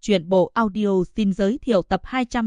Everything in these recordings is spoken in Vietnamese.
Truyện bộ audio xin giới thiệu tập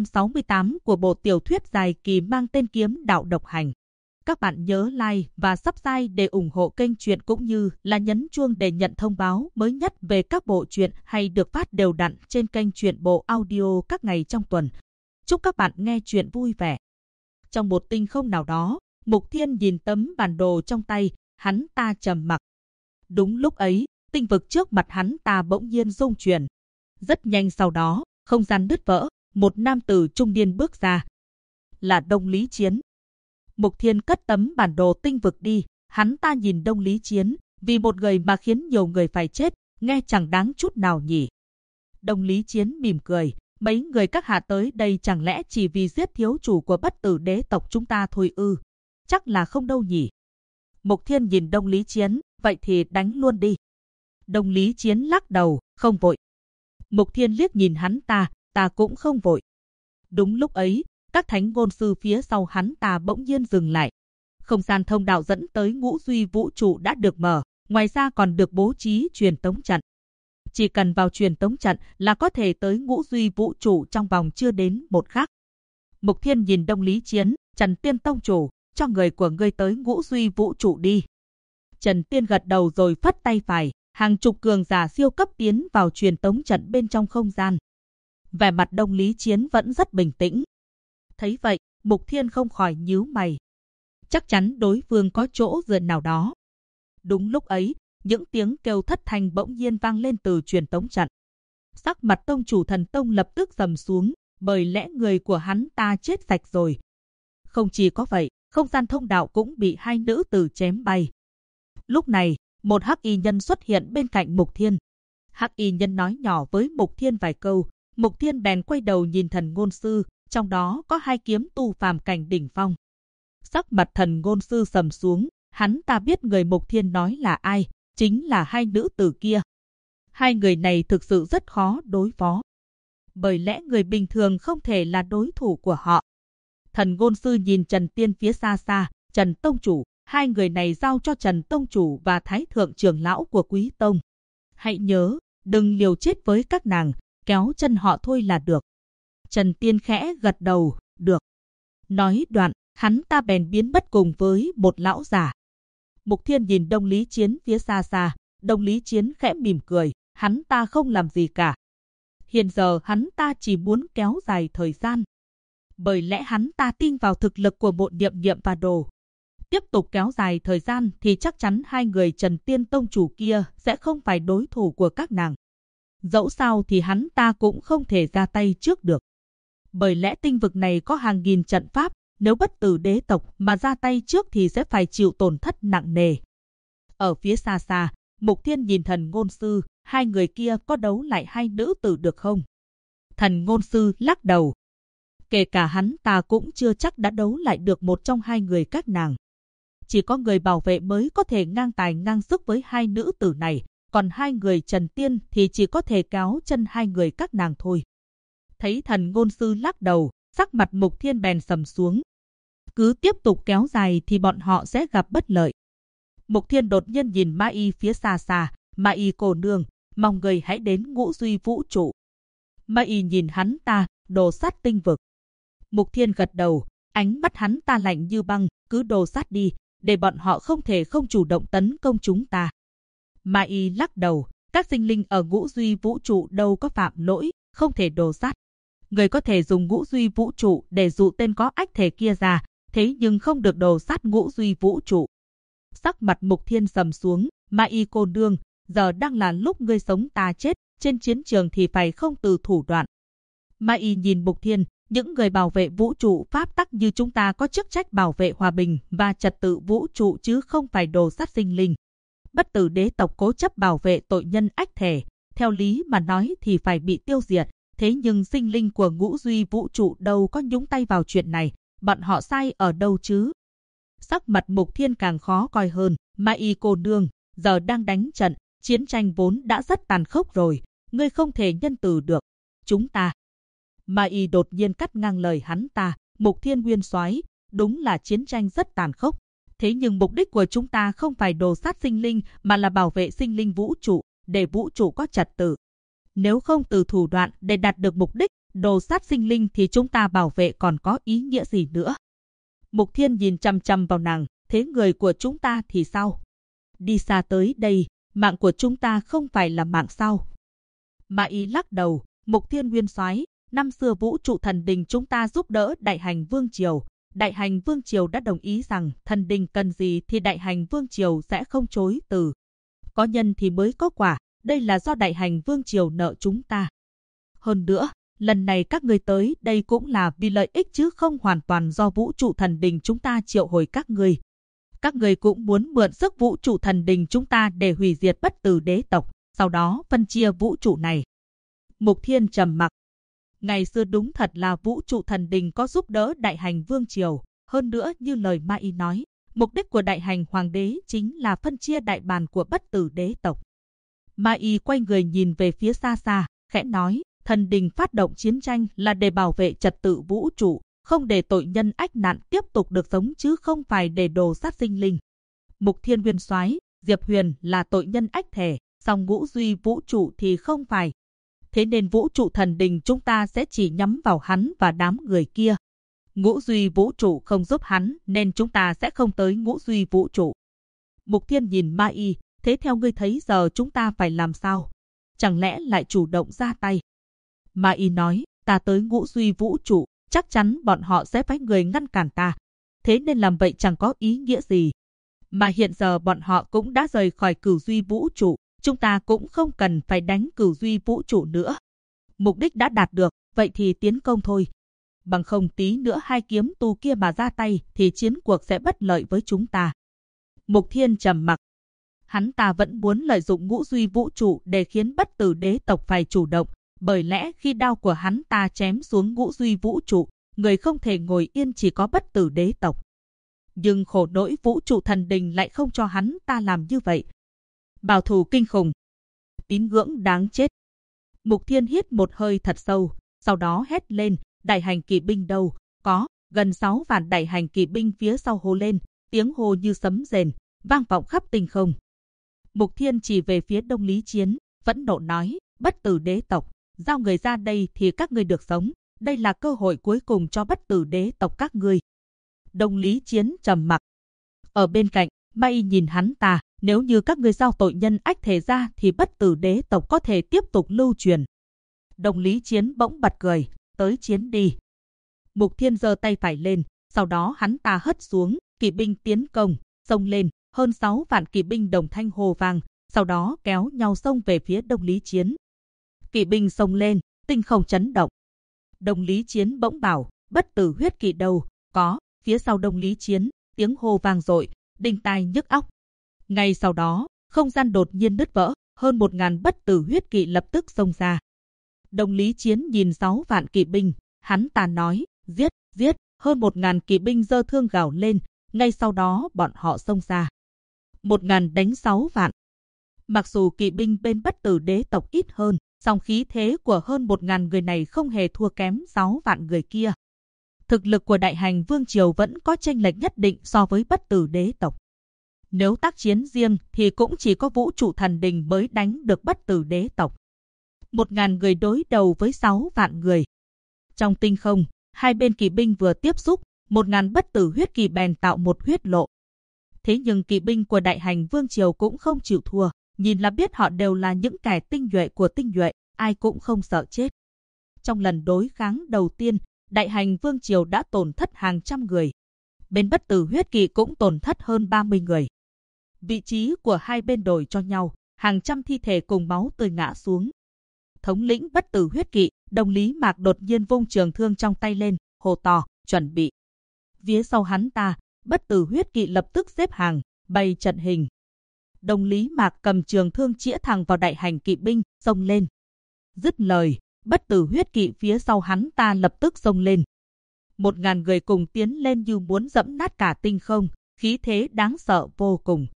268 của bộ tiểu thuyết dài kỳ mang tên Kiếm Đạo Độc Hành. Các bạn nhớ like và subscribe để ủng hộ kênh truyện cũng như là nhấn chuông để nhận thông báo mới nhất về các bộ truyện hay được phát đều đặn trên kênh truyện bộ audio các ngày trong tuần. Chúc các bạn nghe truyện vui vẻ. Trong một tinh không nào đó, Mục Thiên nhìn tấm bản đồ trong tay, hắn ta trầm mặc. Đúng lúc ấy, tinh vực trước mặt hắn ta bỗng nhiên rung chuyển. Rất nhanh sau đó, không gian nứt vỡ, một nam tử trung niên bước ra. Là Đông Lý Chiến. Mục Thiên cất tấm bản đồ tinh vực đi, hắn ta nhìn Đông Lý Chiến, vì một người mà khiến nhiều người phải chết, nghe chẳng đáng chút nào nhỉ. Đông Lý Chiến mỉm cười, mấy người các hạ tới đây chẳng lẽ chỉ vì giết thiếu chủ của Bất Tử đế tộc chúng ta thôi ư? Chắc là không đâu nhỉ. Mục Thiên nhìn Đông Lý Chiến, vậy thì đánh luôn đi. Đông Lý Chiến lắc đầu, không vội. Mục Thiên liếc nhìn hắn ta cũng không vội. Đúng lúc ấy, các thánh ngôn sư phía sau hắn ta bỗng nhiên dừng lại. Không gian thông đạo dẫn tới Ngũ Duy vũ trụ đã được mở, ngoài ra còn được bố trí truyền tống trận. Chỉ cần vào truyền tống trận là có thể tới Ngũ Duy vũ trụ trong vòng chưa đến một khắc. Mục Thiên nhìn Đông Lý Chiến, Trần Tiên tông chủ, cho người của ngươi tới Ngũ Duy vũ trụ đi. Trần Tiên gật đầu rồi phất tay phải. Hàng chục cường giả siêu cấp tiến vào truyền tống trận bên trong không gian. Vẻ mặt Đông Lý Chiến vẫn rất bình tĩnh. Thấy vậy, Mục Thiên không khỏi nhíu mày. Chắc chắn đối phương có chỗ dựa nào đó. Đúng lúc ấy, những tiếng kêu thất thanh bỗng nhiên vang lên từ truyền tống trận. Sắc mặt tông chủ Thần Tông lập tức trầm xuống, bởi lẽ người của hắn ta chết sạch rồi. Không chỉ có vậy, không gian thông đạo cũng bị hai nữ tử chém bay. Lúc này, một hắc y nhân xuất hiện bên cạnh Mục Thiên. Hắc y nhân nói nhỏ với Mục Thiên vài câu, Mục Thiên bèn quay đầu nhìn thần ngôn sư, trong đó có hai kiếm tu phàm cảnh đỉnh phong. Sắc mặt thần ngôn sư sầm xuống, hắn ta biết người Mục Thiên nói là ai, chính là hai nữ tử kia. Hai người này thực sự rất khó đối phó, bởi lẽ người bình thường không thể là đối thủ của họ. Thần ngôn sư nhìn Trần Tiên phía xa xa, Trần tông chủ. Hai người này giao cho Trần tông chủ và Thái thượng trưởng lão của Quý tông. Hãy nhớ, đừng liều chết với các nàng, kéo chân họ thôi là được. Trần Tiên khẽ gật đầu, được. Nói đoạn, hắn ta bèn biến mất cùng với một lão già. Mục Thiên nhìn Đông Lý Chiến phía xa xa, Đông Lý Chiến khẽ mỉm cười, hắn ta không làm gì cả. Hiện giờ hắn ta chỉ muốn kéo dài thời gian. Bởi lẽ hắn ta tin vào thực lực của Mộ Niệm Niệm và Đồ. Tiếp tục kéo dài thời gian thì chắc chắn hai người Trần Tiên tông chủ kia sẽ không phải đối thủ của các nàng. Dẫu sao thì hắn ta cũng không thể ra tay trước được. Bởi lẽ tinh vực này có hàng nghìn trận pháp, nếu Bất Tử đế tộc mà ra tay trước thì sẽ phải chịu tổn thất nặng nề. Ở phía xa xa, Mục Thiên nhìn thần ngôn sư, hai người kia có đấu lại hai nữ tử được không? Thần ngôn sư lắc đầu. Kể cả hắn ta cũng chưa chắc đã đấu lại được một trong hai người các nàng. Chỉ có người bảo vệ mới có thể ngang tài ngang sức với hai nữ tử này, còn hai người Trần Tiên thì chỉ có thể kéo chân hai người các nàng thôi. Thấy thần ngôn sư lắc đầu, sắc mặt Mục Thiên bèn sầm xuống. Cứ tiếp tục kéo dài thì bọn họ sẽ gặp bất lợi. Mục Thiên đột nhiên nhìn Ma Y phía xa xa, Ma Y cô nương, mong người hãy đến Ngũ Duy vũ trụ. Ma Y nhìn hắn ta, đồ sát tinh vực. Mục Thiên gật đầu, ánh mắt hắn ta lạnh như băng, cứ đồ sát đi. Để bọn họ không thể không chủ động tấn công chúng ta. Ma Y lắc đầu, các sinh linh ở Ngũ Duy vũ trụ đâu có phạm lỗi, không thể đồ sát. Người có thể dùng Ngũ Duy vũ trụ để dụ tên có ách thể kia ra, thế nhưng không được đồ sát Ngũ Duy vũ trụ. Sắc mặt Mục Thiên sầm xuống, Ma Y cô nương, giờ đang là lúc ngươi sống ta chết, trên chiến trường thì phải không từ thủ đoạn. Ma Y nhìn Mục Thiên. Những người bảo vệ vũ trụ pháp tắc như chúng ta có chức trách bảo vệ hòa bình và trật tự vũ trụ chứ không phải đồ sát sinh linh. Bất Tử đế tộc cố chấp bảo vệ tội nhân ách thể, theo lý mà nói thì phải bị tiêu diệt, thế nhưng sinh linh của Ngũ Duy vũ trụ đâu có nhúng tay vào chuyện này, bọn họ sai ở đâu chứ? Sắc mặt Mục Thiên càng khó coi hơn, Ma Y cô nương, giờ đang đánh trận, chiến tranh vốn đã rất tàn khốc rồi, ngươi không thể nhân từ được. Chúng ta Ma Y đột nhiên cắt ngang lời hắn ta, Mục Thiên nguyên soái, đúng là chiến tranh rất tàn khốc. Thế nhưng mục đích của chúng ta không phải đồ sát sinh linh mà là bảo vệ sinh linh vũ trụ, để vũ trụ có trật tự. Nếu không từ thủ đoạn để đạt được mục đích, đồ sát sinh linh thì chúng ta bảo vệ còn có ý nghĩa gì nữa? Mục Thiên nhìn chằm chằm vào nàng, thế người của chúng ta thì sao? Đi xa tới đây, mạng của chúng ta không phải là mạng sao? Mà Y lắc đầu, Mục Thiên nguyên soái, năm xưa vũ trụ thần đình chúng ta giúp đỡ Đại Hành Vương Triều. Đại Hành Vương Triều đã đồng ý rằng thần đình cần gì thì Đại Hành Vương Triều sẽ không chối từ. Có nhân thì mới có quả, đây là do Đại Hành Vương Triều nợ chúng ta. Hơn nữa, lần này các ngươi tới đây cũng là vì lợi ích chứ không hoàn toàn do vũ trụ thần đình chúng ta triệu hồi các ngươi. Các ngươi cũng muốn mượn sức vũ trụ thần đình chúng ta để hủy diệt bất tử đế tộc, sau đó phân chia vũ trụ này. Mục Thiên trầm mặc. Ngày xưa đúng thật là vũ trụ thần đình có giúp đỡ Đại Hành Vương Triều. Hơn nữa như lời Ma Y nói, mục đích của Đại Hành Hoàng đế chính là phân chia đại bàn của bất tử đế tộc. Ma Y quay người nhìn về phía xa xa, khẽ nói, thần đình phát động chiến tranh là để bảo vệ trật tự vũ trụ, không để tội nhân ách nạn tiếp tục được sống chứ không phải để đồ sát sinh linh. Mục Thiên nguyên soái, Diệp Huyền là tội nhân ách thể, song ngũ duy vũ trụ thì không phải. Thế nên vũ trụ thần đình chúng ta sẽ chỉ nhắm vào hắn và đám người kia. Ngũ duy vũ trụ không giúp hắn nên chúng ta sẽ không tới ngũ duy vũ trụ. Mục Thiên nhìn Ma Y, thế theo ngươi thấy giờ chúng ta phải làm sao? Chẳng lẽ lại chủ động ra tay? Ma Y nói, ta tới ngũ duy vũ trụ, chắc chắn bọn họ sẽ phái người ngăn cản ta. Thế nên làm vậy chẳng có ý nghĩa gì. Mà hiện giờ bọn họ cũng đã rời khỏi cửu duy vũ trụ, chúng ta cũng không cần phải đánh cửu duy vũ trụ nữa. Mục đích đã đạt được, vậy thì tiến công thôi. Bằng không tí nữa hai kiếm tu kia mà ra tay thì chiến cuộc sẽ bất lợi với chúng ta. Mục Thiên trầm mặc. Hắn ta vẫn muốn lợi dụng ngũ duy vũ trụ để khiến bất tử đế tộc phải chủ động, bởi lẽ khi đao của hắn ta chém xuống ngũ duy vũ trụ, người không thể ngồi yên chỉ có bất tử đế tộc. Nhưng khổ nỗi vũ trụ thần đình lại không cho hắn ta làm như vậy. Bảo thủ kinh khủng, tín ngưỡng đáng chết. Mục Thiên hít một hơi thật sâu, sau đó hét lên, Đại Hành kỵ binh đâu? Có, gần 6 vạn Đại Hành kỵ binh phía sau hô lên, tiếng hô như sấm rền, vang vọng khắp tinh không. Mục Thiên chỉ về phía Đông Lý Chiến, phẫn nộ nói, bất tử đế tộc, giao người ra đây thì các ngươi được sống, đây là cơ hội cuối cùng cho bất tử đế tộc các ngươi. Đông Lý Chiến trầm mặc. Ở bên cạnh, Ma Y nhìn hắn ta, nếu như các ngươi giao tội nhân ách thể ra thì bất tử đế tộc có thể tiếp tục lưu truyền. Đông Lý Chiến bỗng bật cười, tới chiến đi. Mục Thiên giơ tay phải lên, sau đó hắn ta hất xuống, kỵ binh tiến công, xông lên, hơn 6 vạn kỵ binh đồng thanh hô vang, sau đó kéo nhau xông về phía Đông Lý Chiến. Kỵ binh xông lên, tinh không chấn động. Đông Lý Chiến bỗng bảo, bất tử huyết kỵ đâu? Có, phía sau Đông Lý Chiến, tiếng hô vang dội, đinh tai nhức óc. Ngay sau đó, không gian đột nhiên nứt vỡ, hơn 1000 bất tử huyết kỵ lập tức xông ra. Đông Lý Chiến nhìn 6 vạn kỵ binh, hắn ta nói, giết, giết, hơn 1000 kỵ binh giơ thương gào lên, ngay sau đó bọn họ xông ra. 1000 đánh 6 vạn. Mặc dù kỵ binh bên bất tử đế tộc ít hơn, song khí thế của hơn 1000 người này không hề thua kém 6 vạn người kia. Thực lực của Đại Hành Vương Triều vẫn có chênh lệch nhất định so với bất tử đế tộc. Nếu tác chiến riêng thì cũng chỉ có vũ trụ thần đình mới đánh được bất tử đế tộc. 1000 người đối đầu với 6 vạn người. Trong tinh không, hai bên kỵ binh vừa tiếp xúc, 1000 bất tử huyết kỵ bèn tạo một huyết lộ. Thế nhưng kỵ binh của Đại Hành Vương Triều cũng không chịu thua, nhìn là biết họ đều là những kẻ tinh nhuệ của tinh nhuệ, ai cũng không sợ chết. Trong lần đối kháng đầu tiên, Đại Hành Vương Triều đã tổn thất hàng trăm người. Bên bất tử huyết kỵ cũng tổn thất hơn 30 người. Vị trí của hai bên đổi cho nhau, hàng trăm thi thể cùng máu tươi ngã xuống. Thống lĩnh bất tử huyết kỵ, Đông Lý Mạc đột nhiên vung trường thương trong tay lên, hô to, chuẩn bị. Phía sau hắn ta, bất tử huyết kỵ lập tức xếp hàng, bày trận hình. Đông Lý Mạc cầm trường thương chĩa thẳng vào Đại Hành kỵ binh, xông lên. Dứt lời, bất tử huyết kỵ phía sau hắn ta lập tức xông lên. 1000 người cùng tiến lên như muốn dẫm nát cả tinh không, khí thế đáng sợ vô cùng.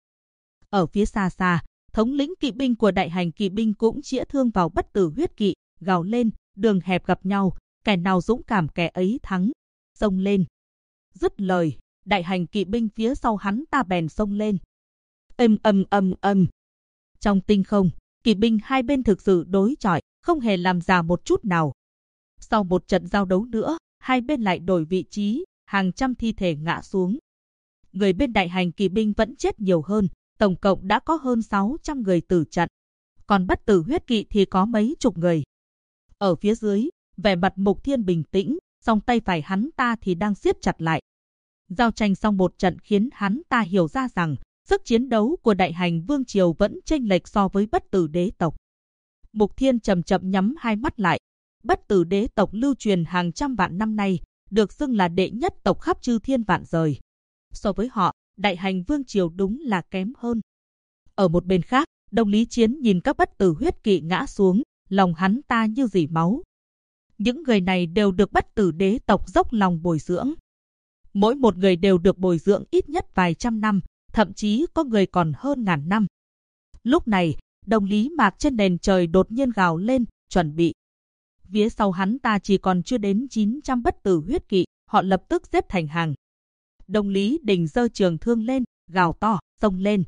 Ở phía xa xa, thống lĩnh kỵ binh của Đại Hành kỵ binh cũng chĩa thương vào bất tử huyết kỵ, gào lên, đường hẹp gặp nhau, kẻ nào dũng cảm kẻ ấy thắng. Xông lên. Dứt lời, Đại Hành kỵ binh phía sau hắn ta bèn xông lên. Ầm ầm ầm ầm. Trong tinh không, kỵ binh hai bên thực sự đối chọi, không hề làm giả một chút nào. Sau một trận giao đấu nữa, hai bên lại đổi vị trí, hàng trăm thi thể ngã xuống. Người bên đại hành kỵ binh vẫn chết nhiều hơn, tổng cộng đã có hơn 600 người tử trận. Còn bất tử huyết kỵ thì có mấy chục người. Ở phía dưới, vẻ mặt Mục Thiên bình tĩnh, song tay phải hắn ta thì đang siết chặt lại. Giao tranh xong một trận khiến hắn ta hiểu ra rằng sức chiến đấu của đại hành vương triều vẫn chênh lệch so với bất tử đế tộc. Mục Thiên chậm chậm nhắm hai mắt lại. Bất tử đế tộc lưu truyền hàng trăm vạn năm nay, được xưng là đệ nhất tộc khắp chư thiên vạn dời. So với họ, đại hành vương triều đúng là kém hơn. Ở một bên khác, Đông Lý Chiến nhìn các bất tử huyết kỵ ngã xuống, lòng hắn ta như rỉ máu. Những người này đều được bất tử đế tộc dốc lòng bồi dưỡng. Mỗi một người đều được bồi dưỡng ít nhất vài trăm năm, thậm chí có người còn hơn ngàn năm. Lúc này, Đông Lý Mạc trên nền trời đột nhiên gào lên, chuẩn bị. Phía sau hắn ta chỉ còn chưa đến 900 bất tử huyết kỵ, họ lập tức xếp thành hàng. Đông Lý Đình giơ trường thương lên, gào to, xông lên.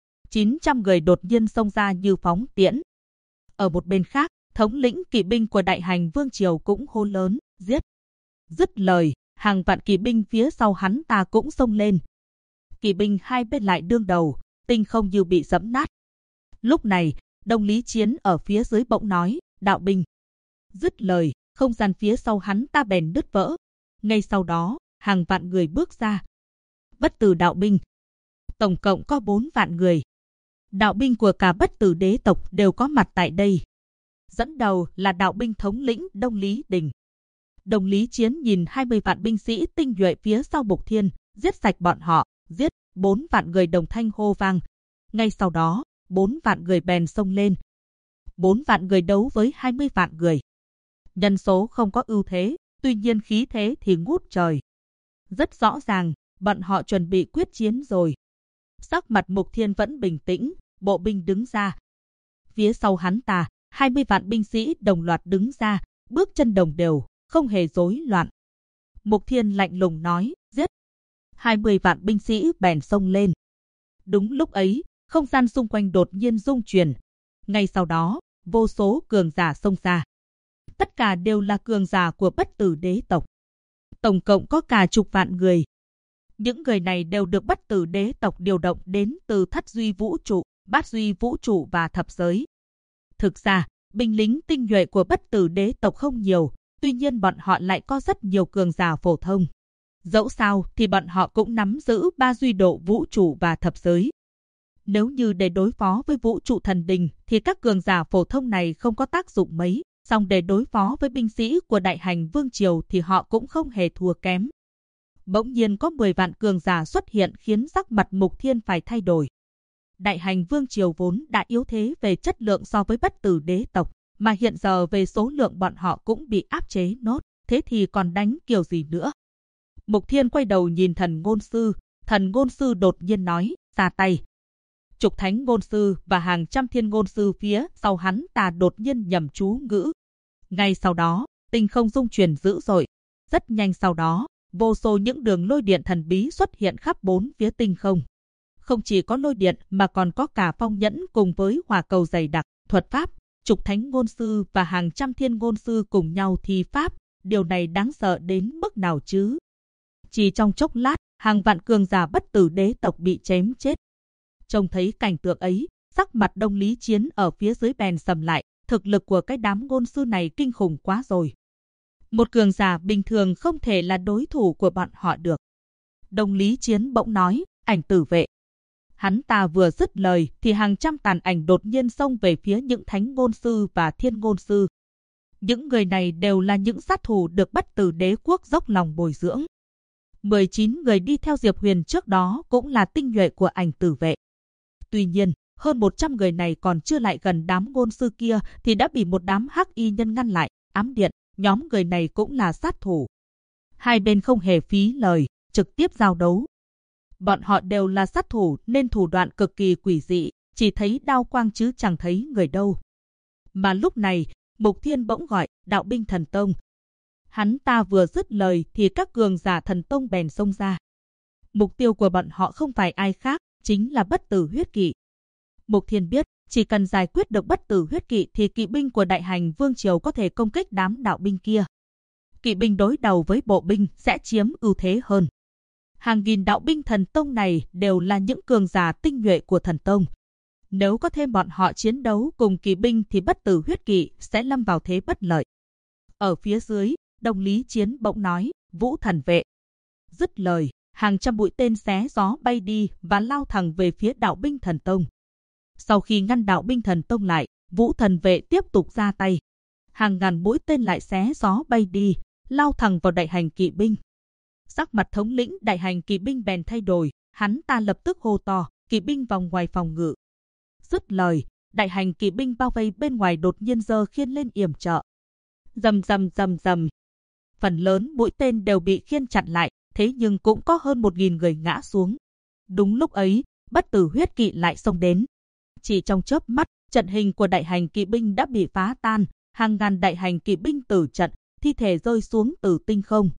900 người đột nhiên xông ra như phóng tiễn. Ở một bên khác, thống lĩnh kỵ binh của đại hành vương triều cũng hô lớn, giết. Dứt lời, hàng vạn kỵ binh phía sau hắn ta cũng xông lên. Kỵ binh hai bên lại đương đầu, tinh không như bị giẫm nát. Lúc này, Đông Lý Chiến ở phía dưới bỗng nói, đạo binh. Dứt lời, không gian phía sau hắn ta bèn đứt vỡ. Ngay sau đó, hàng vạn người bước ra. Bất tử đạo binh. Tổng cộng có 4 vạn người. Đạo binh của cả bất tử đế tộc đều có mặt tại đây. Dẫn đầu là đạo binh thống lĩnh Đông Lý Đình. Đông Lý Chiến nhìn 20 vạn binh sĩ tinh nhuệ phía sau Mục Thiên, giết sạch bọn họ, giết. 4 vạn người đồng thanh hô vang. Ngay sau đó, 4 vạn người bèn xông lên. 4 vạn người đấu với 20 vạn người. Nhân số không có ưu thế, tuy nhiên khí thế thì ngút trời. Rất rõ ràng, bọn họ chuẩn bị quyết chiến rồi. Sắc mặt Mục Thiên vẫn bình tĩnh, bộ binh đứng ra. Phía sau hắn ta, 20 vạn binh sĩ đồng loạt đứng ra, bước chân đồng đều, không hề rối loạn. Mục Thiên lạnh lùng nói, giết. 20 vạn binh sĩ bèn xông lên. Đúng lúc ấy, không gian xung quanh đột nhiên rung chuyển. Ngay sau đó, vô số cường giả xông ra. Tất cả đều là cường giả của bất tử đế tộc. Tổng cộng có cả chục vạn người. Những người này đều được bất tử đế tộc điều động đến từ thất duy vũ trụ, bát duy vũ trụ và thập giới. Thực ra, binh lính tinh nhuệ của bất tử đế tộc không nhiều, tuy nhiên bọn họ lại có rất nhiều cường giả phổ thông. Dẫu sao thì bọn họ cũng nắm giữ ba duy độ vũ trụ và thập giới. Nếu như để đối phó với vũ trụ thần đình thì các cường giả phổ thông này không có tác dụng mấy, song để đối phó với binh sĩ của đại hành vương triều thì họ cũng không hề thua kém. Bỗng nhiên có 10 vạn cường giả xuất hiện khiến sắc mặt Mục Thiên phải thay đổi. Đại hành vương triều vốn đã yếu thế về chất lượng so với bất tử đế tộc, mà hiện giờ về số lượng bọn họ cũng bị áp chế nốt, thế thì còn đánh kiểu gì nữa? Mục Thiên quay đầu nhìn thần ngôn sư đột nhiên nói, ra tay. Trục thánh ngôn sư và hàng trăm thiên ngôn sư phía sau hắn ta đột nhiên nhầm chú ngữ. Ngay sau đó, tinh không rung chuyển dữ dội. Rất nhanh sau đó, vô số những đường lôi điện thần bí xuất hiện khắp bốn phía tinh không. Không chỉ có lôi điện mà còn có cả phong nhẫn cùng với hỏa cầu dày đặc, thuật pháp, trục thánh ngôn sư và hàng trăm thiên ngôn sư cùng nhau thi pháp. Điều này đáng sợ đến mức nào chứ? Chỉ trong chốc lát, hàng vạn cường giả bất tử đế tộc bị chém chết. Trông thấy cảnh tượng ấy, sắc mặt Đông Lý Chiến ở phía dưới bèn sầm lại, thực lực của cái đám ngôn sư này kinh khủng quá rồi. Một cường giả bình thường không thể là đối thủ của bọn họ được. Đông Lý Chiến bỗng nói, ảnh tử vệ. Hắn ta vừa dứt lời thì hàng trăm tàn ảnh đột nhiên xông về phía những thánh ngôn sư và thiên ngôn sư. Những người này đều là những sát thủ được bất tử đế quốc dốc lòng bồi dưỡng. 19 người đi theo Diệp Huyền trước đó cũng là tinh nhuệ của ảnh tử vệ. Tuy nhiên, hơn 100 người này còn chưa lại gần đám ngôn sư kia thì đã bị một đám hắc y nhân ngăn lại, ám điện, nhóm người này cũng là sát thủ. Hai bên không hề phí lời, trực tiếp giao đấu. Bọn họ đều là sát thủ nên thủ đoạn cực kỳ quỷ dị, chỉ thấy đao quang chứ chẳng thấy người đâu. Mà lúc này, Mục Thiên bỗng gọi, đạo binh thần tông. Hắn ta vừa dứt lời thì các cường giả thần tông bèn xông ra. Mục tiêu của bọn họ không phải ai khác, chính là bất tử huyết kỵ. Mục Thiên biết, Chỉ cần giải quyết được bất tử huyết kỵ thì kỵ binh của Đại Hành Vương Triều có thể công kích đám đạo binh kia. Kỵ binh đối đầu với bộ binh sẽ chiếm ưu thế hơn. Hàng nghìn đạo binh thần tông này đều là những cường giả tinh nhuệ của thần tông. Nếu có thêm bọn họ chiến đấu cùng kỵ binh thì bất tử huyết kỵ sẽ lâm vào thế bất lợi. Ở phía dưới, Đông Lý Chiến bỗng nói, Vũ thần vệ. Dứt lời, hàng trăm mũi tên xé gió bay đi và lao thẳng về phía đạo binh thần tông. Sau khi ngăn đạo binh thần tông lại, Vũ thần vệ tiếp tục ra tay. Hàng ngàn mũi tên lại xé gió bay đi, lao thẳng vào Đại Hành kỵ binh. Sắc mặt thống lĩnh Đại Hành kỵ binh bèn thay đổi, hắn ta lập tức hô to, kỵ binh vòng ngoài phòng ngự. Dứt lời, Đại Hành kỵ binh bao vây bên ngoài đột nhiên giơ khiên lên yểm trợ. Rầm rầm rầm rầm. Phần lớn mũi tên đều bị khiên chặn lại, thế nhưng cũng có hơn 1000 người ngã xuống. Đúng lúc ấy, bất tử huyết kỵ lại xông đến. Chỉ trong chớp mắt, trận hình của Đại Hành kỵ binh đã bị phá tan, hàng ngàn Đại Hành kỵ binh tử trận, thi thể rơi xuống từ tinh không.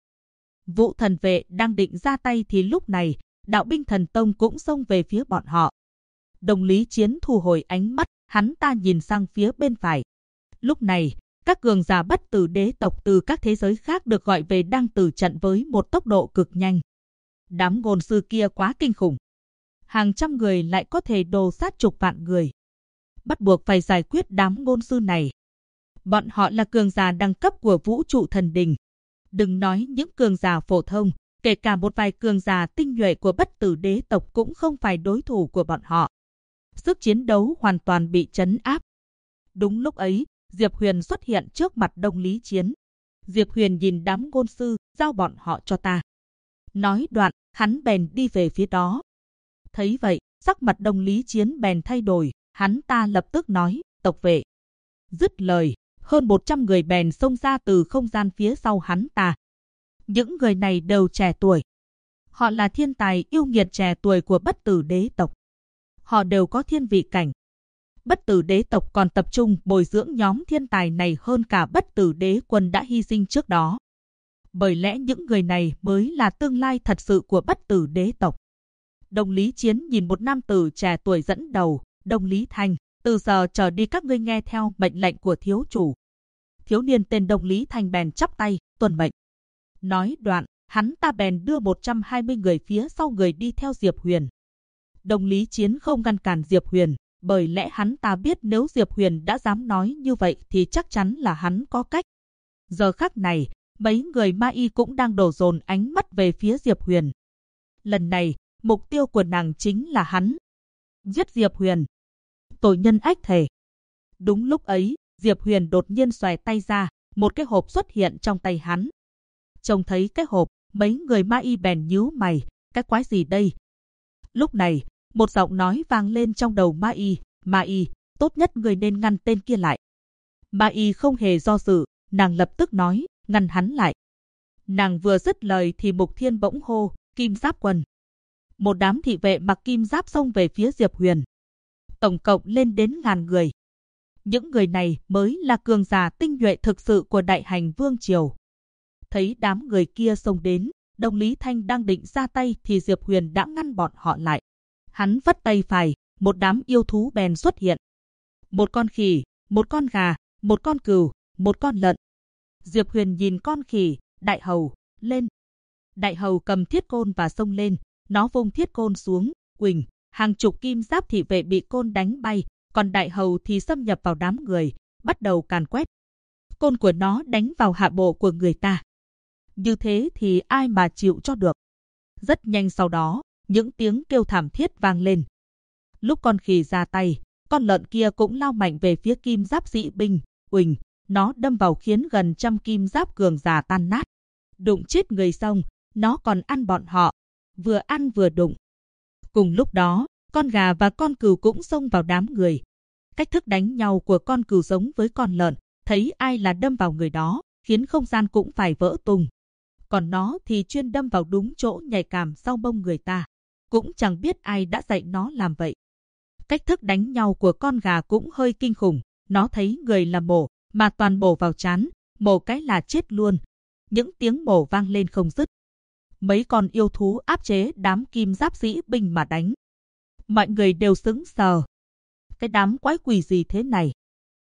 Vũ thần vệ đang định ra tay thì lúc này, đạo binh thần tông cũng xông về phía bọn họ. Đông Lý Chiến thu hồi ánh mắt, hắn ta nhìn sang phía bên phải. Lúc này, các cường giả bất tử đế tộc từ các thế giới khác được gọi về đang tử trận với một tốc độ cực nhanh. Đám ngôn sư kia quá kinh khủng. Hàng trăm người lại có thể đồ sát chục vạn người. Bắt buộc phải giải quyết đám ngôn sư này. Bọn họ là cường giả đẳng cấp của vũ trụ thần đình. Đừng nói những cường giả phổ thông, kể cả một vài cường giả tinh nhuệ của bất tử đế tộc cũng không phải đối thủ của bọn họ. Sức chiến đấu hoàn toàn bị trấn áp. Đúng lúc ấy, Diệp Huyền xuất hiện trước mặt Đông Lý Chiến. Diệp Huyền nhìn đám ngôn sư, giao bọn họ cho ta. Nói đoạn, hắn bèn đi về phía đó. Thấy vậy, sắc mặt Đông Lý Chiến bèn thay đổi, hắn ta lập tức nói, tộc vệ. Dứt lời, hơn 100 người bèn xông ra từ không gian phía sau hắn ta. Những người này đều trẻ tuổi. Họ là thiên tài yêu nghiệt trẻ tuổi của bất tử đế tộc. Họ đều có thiên vị cảnh. Bất tử đế tộc còn tập trung bồi dưỡng nhóm thiên tài này hơn cả bất tử đế quân đã hy sinh trước đó. Bởi lẽ những người này mới là tương lai thật sự của bất tử đế tộc. Đông Lý Chiến nhìn một nam tử trẻ tuổi dẫn đầu, Đông Lý Thanh, từ giờ trở đi các ngươi nghe theo mệnh lệnh của thiếu chủ. Thiếu niên tên Đông Lý Thanh bèn chắp tay, tuân mệnh. Nói đoạn, hắn ta bèn đưa 120 người phía sau người đi theo Diệp Huyền. Đông Lý Chiến không ngăn cản Diệp Huyền, bởi lẽ hắn ta biết nếu Diệp Huyền đã dám nói như vậy thì chắc chắn là hắn có cách. Giờ khắc này, mấy người Ma Y cũng đang đổ dồn ánh mắt về phía Diệp Huyền. Lần này, mục tiêu của nàng chính là hắn. Giết Diệp Huyền. Tội nhân ách thể. Đúng lúc ấy, Diệp Huyền đột nhiên xòe tay ra, một cái hộp xuất hiện trong tay hắn. Trông thấy cái hộp, mấy người Ma Y bèn nhíu mày, cái quái gì đây? Lúc này, một giọng nói vang lên trong đầu Ma Y, tốt nhất người nên ngăn tên kia lại. Ma Y không hề do dự, nàng lập tức nói, ngăn hắn lại. Nàng vừa dứt lời thì Mục Thiên bỗng hô, Kim Giáp quân. Một đám thị vệ mặc kim giáp xông về phía Diệp Huyền. Tổng cộng lên đến ngàn người. Những người này mới là cường giả tinh nhuệ thực sự của Đại Hành Vương Triều. Thấy đám người kia xông đến, Đông Lý Thanh đang định ra tay thì Diệp Huyền đã ngăn bọn họ lại. Hắn vất tay phải, một đám yêu thú bèn xuất hiện. Một con khỉ, một con gà, một con cừu, một con lợn. Diệp Huyền nhìn con khỉ, đại hầu, lên. Đại hầu cầm thiết côn và xông lên, nó vung thiết côn xuống, uỳnh, hàng chục kim giáp thị vệ bị côn đánh bay, còn đại hầu thì xâm nhập vào đám người, bắt đầu càn quét. Côn của nó đánh vào hạ bộ của người ta. Như thế thì ai mà chịu cho được. Rất nhanh sau đó, những tiếng kêu thảm thiết vang lên. Lúc con khỉ ra tay, con lợn kia cũng lao mạnh về phía kim giáp dị binh, uỳnh, nó đâm vào khiến gần trăm kim giáp cường giả tan nát. Đụng chết người xong, nó còn ăn bọn họ, vừa ăn vừa đụng. Cùng lúc đó, con gà và con cừu cũng xông vào đám người. Cách thức đánh nhau của con cừu giống với con lợn, thấy ai là đâm vào người đó, khiến không gian cũng phải vỡ tung. Còn nó thì chuyên đâm vào đúng chỗ nhạy cảm sau mông người ta. Cũng chẳng biết ai đã dạy nó làm vậy. Cách thức đánh nhau của con gà cũng hơi kinh khủng. Nó thấy người là mổ, mà toàn bổ vào trán, mổ cái là chết luôn. Những tiếng mổ vang lên không dứt. Mấy con yêu thú áp chế đám kim giáp sĩ binh mà đánh. Mọi người đều sững sờ. cái đám quái quỷ gì thế này?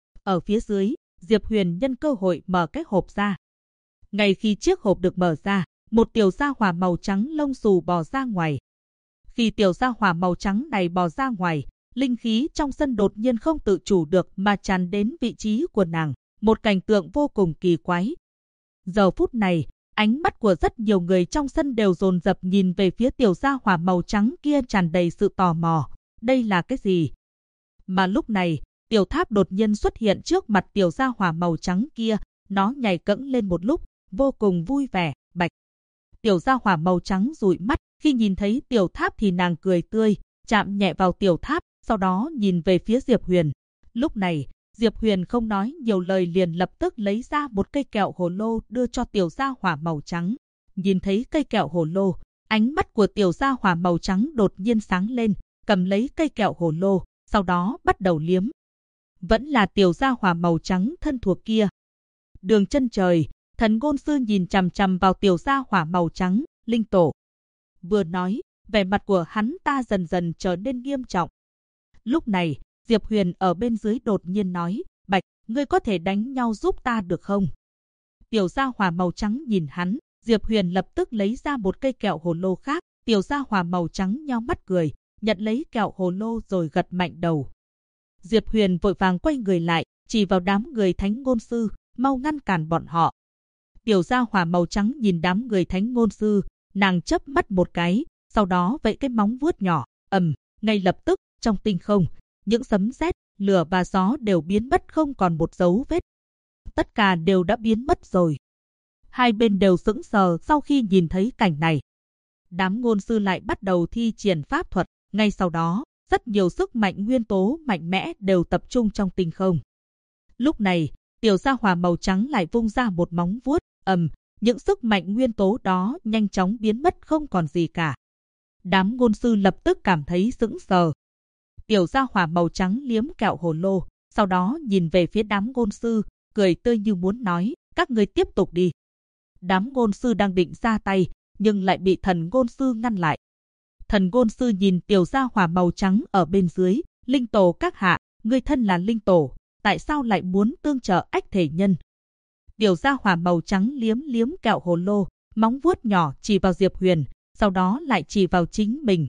Ở phía dưới, Diệp Huyền nhân cơ hội mở cái hộp ra. Ngay khi chiếc hộp được mở ra, một tiểu gia hỏa màu trắng lông xù bò ra ngoài. Khi tiểu gia hỏa màu trắng này bò ra ngoài, linh khí trong sân đột nhiên không tự chủ được mà tràn đến vị trí của nàng, một cảnh tượng vô cùng kỳ quái. Giờ phút này, ánh mắt của rất nhiều người trong sân đều dồn dập nhìn về phía tiểu gia hỏa màu trắng kia, tràn đầy sự tò mò. Đây là cái gì? Mà lúc này, tiểu tháp đột nhiên xuất hiện trước mặt tiểu gia hỏa màu trắng kia, nó nhảy cẫng lên một lúc, vô cùng vui vẻ. Bạch. Tiểu gia hỏa màu trắng dụi mắt, khi nhìn thấy tiểu tháp thì nàng cười tươi, chạm nhẹ vào tiểu tháp, sau đó nhìn về phía Diệp Huyền. Lúc này, Diệp Huyền không nói nhiều lời liền lập tức lấy ra một cây kẹo hồ lô đưa cho tiểu gia hỏa màu trắng. Nhìn thấy cây kẹo hồ lô, ánh mắt của tiểu gia hỏa màu trắng đột nhiên sáng lên, cầm lấy cây kẹo hồ lô, sau đó bắt đầu liếm. Vẫn là tiểu gia hỏa màu trắng thân thuộc kia. Đường chân trời, Thần Ngôn Sư nhìn chằm chằm vào tiểu gia hỏa màu trắng, linh tổ. Vừa nói, vẻ mặt của hắn ta dần dần trở nên nghiêm trọng. Lúc này, Diệp Huyền ở bên dưới đột nhiên nói, Bạch, ngươi có thể đánh nhau giúp ta được không? Tiểu gia hỏa màu trắng nhìn hắn, Diệp Huyền lập tức lấy ra một cây kẹo hồ lô khác, tiểu gia hỏa màu trắng nheo mắt cười, nhận lấy kẹo hồ lô rồi gật mạnh đầu. Diệp Huyền vội vàng quay người lại, chỉ vào đám người Thánh Ngôn Sư, mau ngăn cản bọn họ. Tiểu gia hỏa màu trắng nhìn đám người Thánh Ngôn Sư, nàng chớp mắt một cái, sau đó vẫy cái móng vuốt nhỏ, ngay lập tức, trong tinh không, những sấm sét, lửa và gió đều biến mất không còn một dấu vết. Tất cả đều đã biến mất rồi. Hai bên đều sững sờ sau khi nhìn thấy cảnh này. Đám ngôn sư lại bắt đầu thi triển pháp thuật, ngay sau đó, rất nhiều sức mạnh nguyên tố mạnh mẽ đều tập trung trong tinh không. Lúc này, tiểu gia hỏa màu trắng lại vung ra một móng vuốt, những sức mạnh nguyên tố đó nhanh chóng biến mất không còn gì cả. Đám ngôn sư lập tức cảm thấy sững sờ. Tiểu gia hỏa màu trắng liếm kẹo hồ lô, sau đó nhìn về phía đám ngôn sư, cười tươi như muốn nói, các người tiếp tục đi. Đám ngôn sư đang định ra tay, nhưng lại bị thần ngôn sư ngăn lại. Thần ngôn sư nhìn tiểu gia hỏa màu trắng ở bên dưới, linh tổ các hạ, ngươi thân là linh tổ, tại sao lại muốn tương trợ ách thể nhân? Tiểu gia hỏa màu trắng liếm liếm kẹo hồ lô, móng vuốt nhỏ chỉ vào Diệp Huyền, sau đó lại chỉ vào chính mình.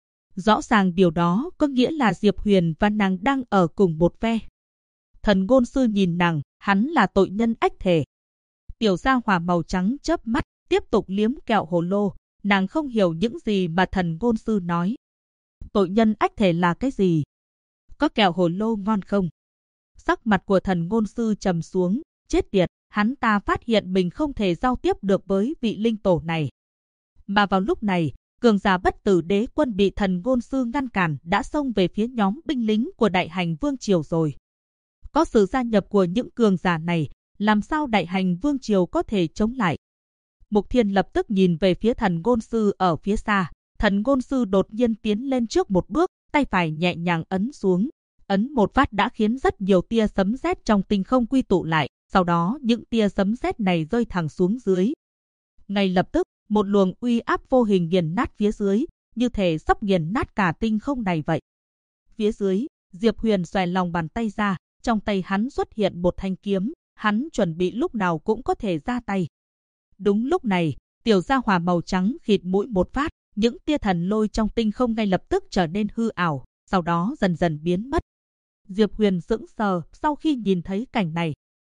Rõ ràng điều đó có nghĩa là Diệp Huyền và nàng đang ở cùng một phe. Thần ngôn sư nhìn nàng, hắn là tội nhân ách thể. Tiểu gia hỏa màu trắng chớp mắt, tiếp tục liếm kẹo hồ lô, nàng không hiểu những gì mà thần ngôn sư nói. Tội nhân ách thể là cái gì? Có kẹo hồ lô ngon không? Sắc mặt của thần ngôn sư trầm xuống, chết tiệt, hắn ta phát hiện mình không thể giao tiếp được với vị linh tổ này. Mà vào lúc này, cường giả bất tử đế quân bị thần ngôn sư ngăn cản đã xông về phía nhóm binh lính của Đại Hành Vương Triều rồi. Có sự gia nhập của những cường giả này, làm sao Đại Hành Vương Triều có thể chống lại? Mục Thiên lập tức nhìn về phía thần ngôn sư ở phía xa. Thần ngôn sư đột nhiên tiến lên trước một bước, tay phải nhẹ nhàng ấn xuống. Ấn một phát đã khiến rất nhiều tia sấm sét trong tinh không quy tụ lại. Sau đó những tia sấm sét này rơi thẳng xuống dưới. Ngay lập tức, một luồng uy áp vô hình nghiền nát phía dưới, như thể sắp nghiền nát cả tinh không này vậy. Phía dưới, Diệp Huyền xòe lòng bàn tay ra, trong tay hắn xuất hiện một thanh kiếm, hắn chuẩn bị lúc nào cũng có thể ra tay. Đúng lúc này, tiểu gia hỏa màu trắng khịt mũi một phát, những tia thần lôi trong tinh không ngay lập tức trở nên hư ảo, sau đó dần dần biến mất. Diệp Huyền sững sờ sau khi nhìn thấy cảnh này.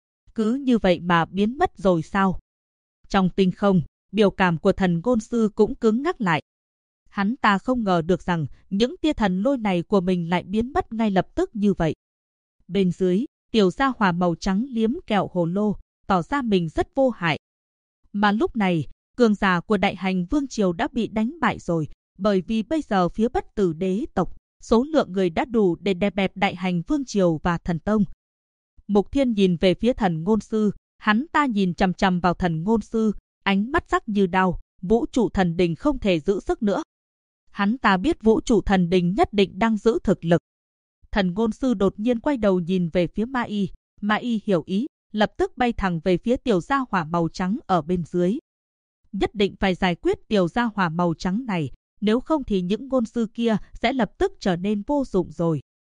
Cứ như vậy mà biến mất rồi sao? Trong tinh không, biểu cảm của thần ngôn sư cũng cứng ngắc lại. Hắn ta không ngờ được rằng những tia thần lôi này của mình lại biến mất ngay lập tức như vậy. Bên dưới, tiểu gia hỏa màu trắng liếm kẹo hồ lô, tỏ ra mình rất vô hại. Mà lúc này, cường giả của Đại Hành Vương Triều đã bị đánh bại rồi, bởi vì bây giờ phía bất tử đế tộc, số lượng người đã đủ để đè bẹp Đại Hành Vương Triều và thần tông. Mục Thiên nhìn về phía thần ngôn sư, hắn ta nhìn chằm chằm vào thần ngôn sư, ánh mắt sắc như đao, vũ trụ thần đình không thể giữ sức nữa. Hắn ta biết vũ trụ thần đình nhất định đang giữ thực lực. Thần ngôn sư đột nhiên quay đầu nhìn về phía Ma Y hiểu ý, lập tức bay thẳng về phía tiểu gia hỏa màu trắng ở bên dưới. Nhất định phải giải quyết tiểu gia hỏa màu trắng này, nếu không thì những ngôn sư kia sẽ lập tức trở nên vô dụng rồi.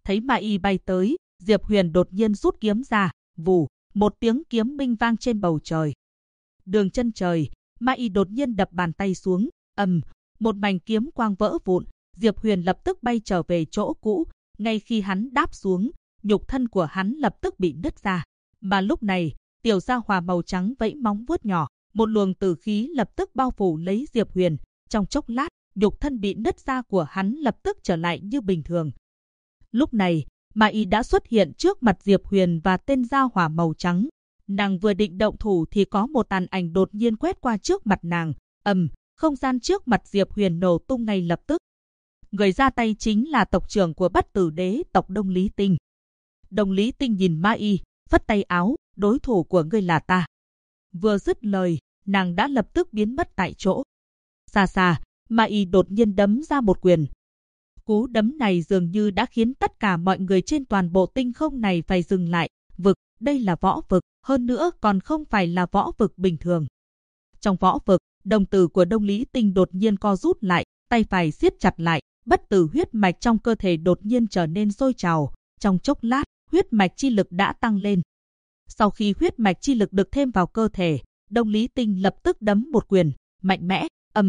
Thấy Ma Y bay tới, Diệp Huyền đột nhiên rút kiếm ra, vù, một tiếng kiếm minh vang trên bầu trời. Đường chân trời, Ma Y đột nhiên đập bàn tay xuống, một mảnh kiếm quang vỡ vụn, Diệp Huyền lập tức bay trở về chỗ cũ, ngay khi hắn đáp xuống, nhục thân của hắn lập tức bị nứt ra. Mà lúc này, tiểu gia hỏa màu trắng vẫy móng vuốt nhỏ, một luồng tử khí lập tức bao phủ lấy Diệp Huyền, trong chốc lát, nhục thân bị nứt ra của hắn lập tức trở lại như bình thường. Lúc này, Ma Y đã xuất hiện trước mặt Diệp Huyền và tên gia hỏa màu trắng. Nàng vừa định động thủ thì có một tàn ảnh đột nhiên quét qua trước mặt nàng, không gian trước mặt Diệp Huyền nổ tung ngay lập tức. Người ra tay chính là tộc trưởng của Bất Tử Đế tộc Đông Lý Tinh. Đông Lý Tinh nhìn Ma Y, phất tay áo, đối thủ của ngươi là ta. Vừa dứt lời, nàng đã lập tức biến mất tại chỗ. Xa xa, Ma Y đột nhiên đấm ra một quyền. Cú đấm này dường như đã khiến tất cả mọi người trên toàn bộ tinh không này phải dừng lại. Vực, đây là võ vực, hơn nữa còn không phải là võ vực bình thường. Trong võ vực, đồng tử của Đông Lý Tinh đột nhiên co rút lại, tay phải siết chặt lại, bất tử huyết mạch trong cơ thể đột nhiên trở nên sôi trào. Trong chốc lát, huyết mạch chi lực đã tăng lên. Sau khi huyết mạch chi lực được thêm vào cơ thể, Đông Lý Tinh lập tức đấm một quyền, mạnh mẽ,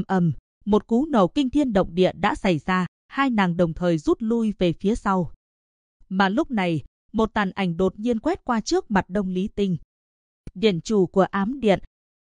một cú nổ kinh thiên động địa đã xảy ra, hai nàng đồng thời rút lui về phía sau. Mà lúc này, một tàn ảnh đột nhiên quét qua trước mặt Đông Lý Tinh. Điện chủ của Ám Điện.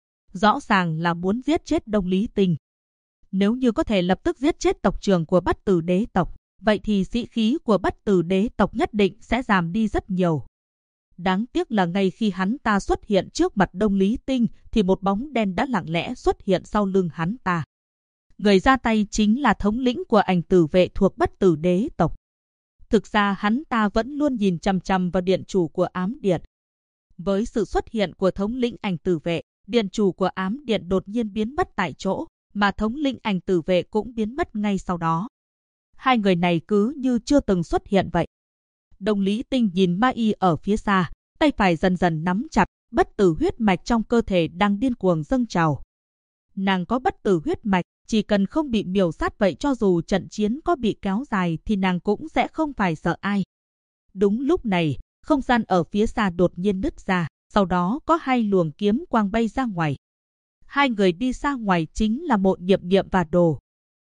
Rõ ràng là muốn giết chết Đông Lý Tinh. Nếu như có thể lập tức giết chết tộc trưởng của Bất Tử Đế tộc, vậy thì sĩ khí của Bất Tử Đế tộc nhất định sẽ giảm đi rất nhiều. Đáng tiếc là ngay khi hắn ta xuất hiện trước mặt Đông Lý Tinh thì một bóng đen đã lặng lẽ xuất hiện sau lưng hắn ta. Người ra tay chính là thống lĩnh của Ảnh Tử Vệ thuộc Bất Tử Đế tộc. Thực ra hắn ta vẫn luôn nhìn chằm chằm vào điện chủ của Ám Điện. Với sự xuất hiện của thống lĩnh Ảnh Tử Vệ, điện chủ của Ám Điện đột nhiên biến mất tại chỗ, mà thống lĩnh Ảnh Tử Vệ cũng biến mất ngay sau đó. Hai người này cứ như chưa từng xuất hiện vậy. Đông Lý Tinh nhìn Ma Y ở phía xa, tay phải dần dần nắm chặt, bất tử huyết mạch trong cơ thể đang điên cuồng dâng trào. Nàng có bất tử huyết mạch, chỉ cần không bị miểu sát vậy cho dù trận chiến có bị kéo dài thì nàng cũng sẽ không phải sợ ai. Đúng lúc này, không gian ở phía xa đột nhiên nứt ra, sau đó có hai luồng kiếm quang bay ra ngoài. Hai người đi ra ngoài chính là Mộ Niệm Niệm và Đồ.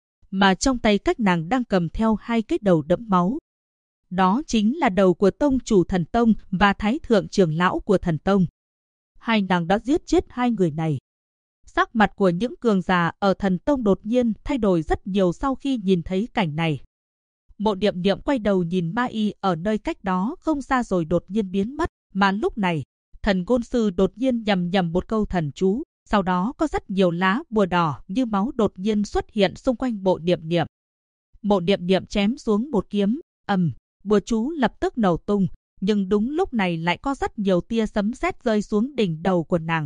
Mà trong tay các nàng đang cầm theo hai cái đầu đẫm máu. Đó chính là đầu của tông chủ Thần Tông và thái thượng trưởng lão của Thần Tông. Hai nàng đã giết chết hai người này. Sắc mặt của những cường giả ở Thần Tông đột nhiên thay đổi rất nhiều sau khi nhìn thấy cảnh này. Mộ Niệm Niệm quay đầu nhìn Ma Y ở nơi cách đó không xa rồi đột nhiên biến mất. Mà lúc này, Thần Ngôn Sư đột nhiên nhầm một câu thần chú. Sau đó có rất nhiều lá bùa đỏ như máu đột nhiên xuất hiện xung quanh Mộ Niệm Niệm. Mộ Niệm Niệm chém xuống một kiếm, bùa chú lập tức nổ tung, nhưng đúng lúc này lại có rất nhiều tia sấm sét rơi xuống đỉnh đầu của nàng.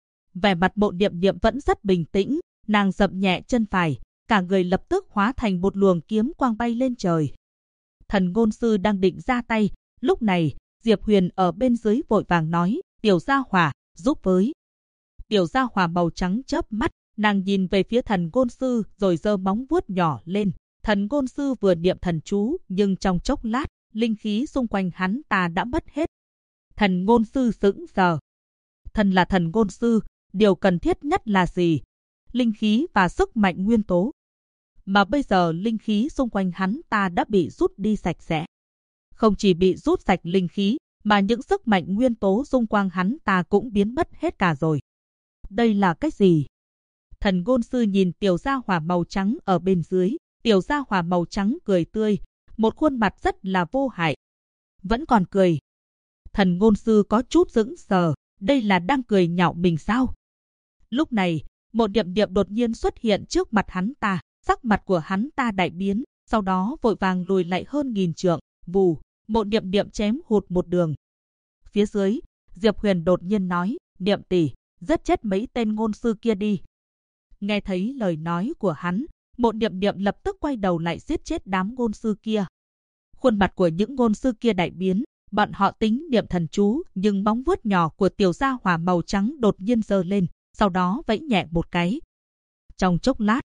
Vẻ mặt Mộ Niệm Niệm vẫn rất bình tĩnh, nàng dậm nhẹ chân phải, cả người lập tức hóa thành một luồng kiếm quang bay lên trời. Thần Ngôn Sư đang định ra tay, lúc này, Diệp Huyền ở bên dưới vội vàng nói, tiểu gia hỏa, giúp với. Tiểu gia hỏa màu trắng chớp mắt, nàng nhìn về phía Thần Ngôn Sư rồi giơ móng vuốt nhỏ lên. Thần Ngôn Sư vừa niệm thần chú, nhưng trong chốc lát, linh khí xung quanh hắn ta đã mất hết. Thần Ngôn Sư sững sờ. Thần là Thần Ngôn Sư, điều cần thiết nhất là gì? Linh khí và sức mạnh nguyên tố. Mà bây giờ linh khí xung quanh hắn ta đã bị rút đi sạch sẽ. Không chỉ bị rút sạch linh khí, mà những sức mạnh nguyên tố xung quanh hắn ta cũng biến mất hết cả rồi. Đây là cái gì? Thần Ngôn Sư nhìn tiểu gia hỏa màu trắng ở bên dưới. Tiểu gia hỏa màu trắng cười tươi, một khuôn mặt rất là vô hại. Vẫn còn cười. Thần Ngôn Sư có chút sững sờ, đây là đang cười nhạo mình sao? Lúc này, Mộ Niệm Niệm đột nhiên xuất hiện trước mặt hắn ta, sắc mặt của hắn ta đại biến, sau đó vội vàng lùi lại hơn 1000 trượng, vù, Mộ Niệm Niệm chém hụt một đường. Phía dưới, Diệp Huyền đột nhiên nói, Niệm tỷ, giết chết mấy tên ngôn sư kia đi. Nghe thấy lời nói của hắn, Mộ Niệm Niệm lập tức quay đầu lại giết chết đám ngôn sư kia. Khuôn mặt của những ngôn sư kia đại biến, bọn họ tính niệm thần chú, nhưng móng vuốt nhỏ của tiểu gia hỏa màu trắng đột nhiên giơ lên, sau đó vẫy nhẹ một cái. Trong chốc lát,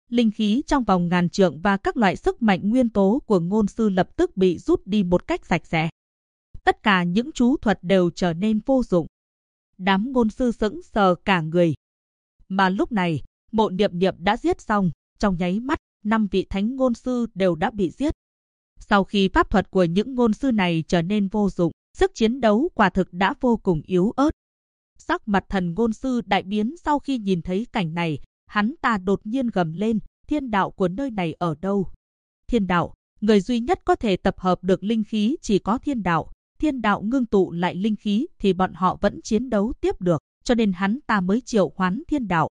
linh khí trong vòng ngàn trượng và các loại sức mạnh nguyên tố của ngôn sư lập tức bị rút đi một cách sạch sẽ. Tất cả những chú thuật đều trở nên vô dụng. Đám ngôn sư sững sờ cả người. Mà lúc này, Mộ Niệm Niệm đã giết xong, trong nháy mắt, 5 vị thánh ngôn sư đều đã bị giết. Sau khi pháp thuật của những ngôn sư này trở nên vô dụng, sức chiến đấu quả thực đã vô cùng yếu ớt. Sắc mặt thần ngôn sư đại biến sau khi nhìn thấy cảnh này, hắn ta đột nhiên gầm lên, thiên đạo của nơi này ở đâu? Thiên đạo, người duy nhất có thể tập hợp được linh khí chỉ có thiên đạo. Thiên đạo ngưng tụ lại linh khí thì bọn họ vẫn chiến đấu tiếp được, cho nên hắn ta mới triệu hoán thiên đạo.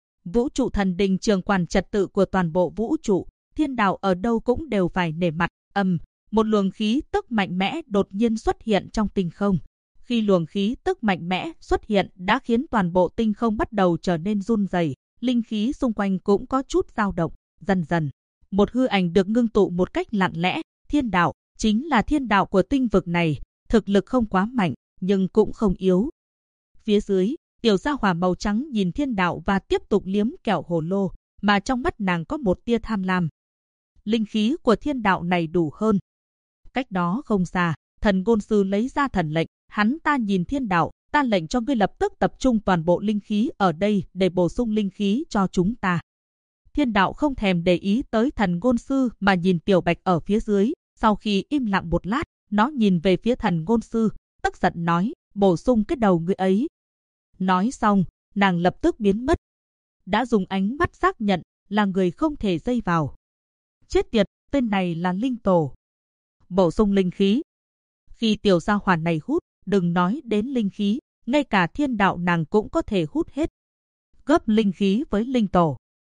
Vũ trụ thần đình trường quản trật tự của toàn bộ vũ trụ, thiên đạo ở đâu cũng đều phải nể mặt. Một luồng khí tức mạnh mẽ đột nhiên xuất hiện trong tinh không. Khi luồng khí tức mạnh mẽ xuất hiện đã khiến toàn bộ tinh không bắt đầu trở nên run rẩy, linh khí xung quanh cũng có chút dao động. Dần dần, một hư ảnh được ngưng tụ một cách lặng lẽ. Thiên đạo chính là thiên đạo của tinh vực này, thực lực không quá mạnh nhưng cũng không yếu. Phía dưới, tiểu gia hỏa màu trắng nhìn thiên đạo và tiếp tục liếm kẹo hồ lô, mà trong mắt nàng có một tia tham lam. Linh khí của thiên đạo này đủ hơn. Cách đó không xa, thần ngôn sư lấy ra thần lệnh, hắn ta nhìn thiên đạo, ta lệnh cho ngươi lập tức tập trung toàn bộ linh khí ở đây để bổ sung linh khí cho chúng ta. Thiên đạo không thèm để ý tới thần ngôn sư mà nhìn Tiểu Bạch ở phía dưới, sau khi im lặng một lát, nó nhìn về phía thần ngôn sư, tức giận nói, bổ sung cái đầu ngươi ấy. Nói xong, nàng lập tức biến mất. Đã dùng ánh mắt xác nhận là người không thể dây vào. Chết tiệt, tên này là linh tổ. Bổ sung linh khí. Khi tiểu gia hỏa này hút, đừng nói đến linh khí, ngay cả thiên đạo nàng cũng có thể hút hết. Gấp linh khí với linh tổ.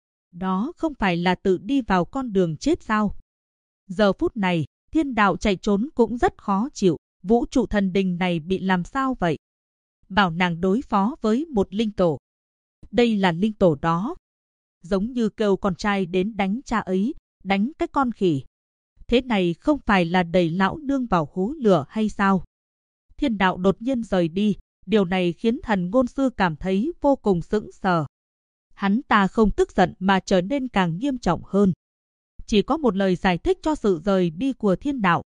Đó không phải là tự đi vào con đường chết sao? Giờ phút này, thiên đạo chạy trốn cũng rất khó chịu, vũ trụ thần đình này bị làm sao vậy? Bảo nàng đối phó với một linh tổ. Đây là linh tổ đó. Giống như kêu con trai đến đánh cha ấy, đánh cái con khỉ. Thế này không phải là đẩy lão nương vào hố lửa hay sao? Thiên đạo đột nhiên rời đi, điều này khiến thần ngôn sư cảm thấy vô cùng sững sờ. Hắn ta không tức giận mà trở nên càng nghiêm trọng hơn. Chỉ có một lời giải thích cho sự rời đi của thiên đạo.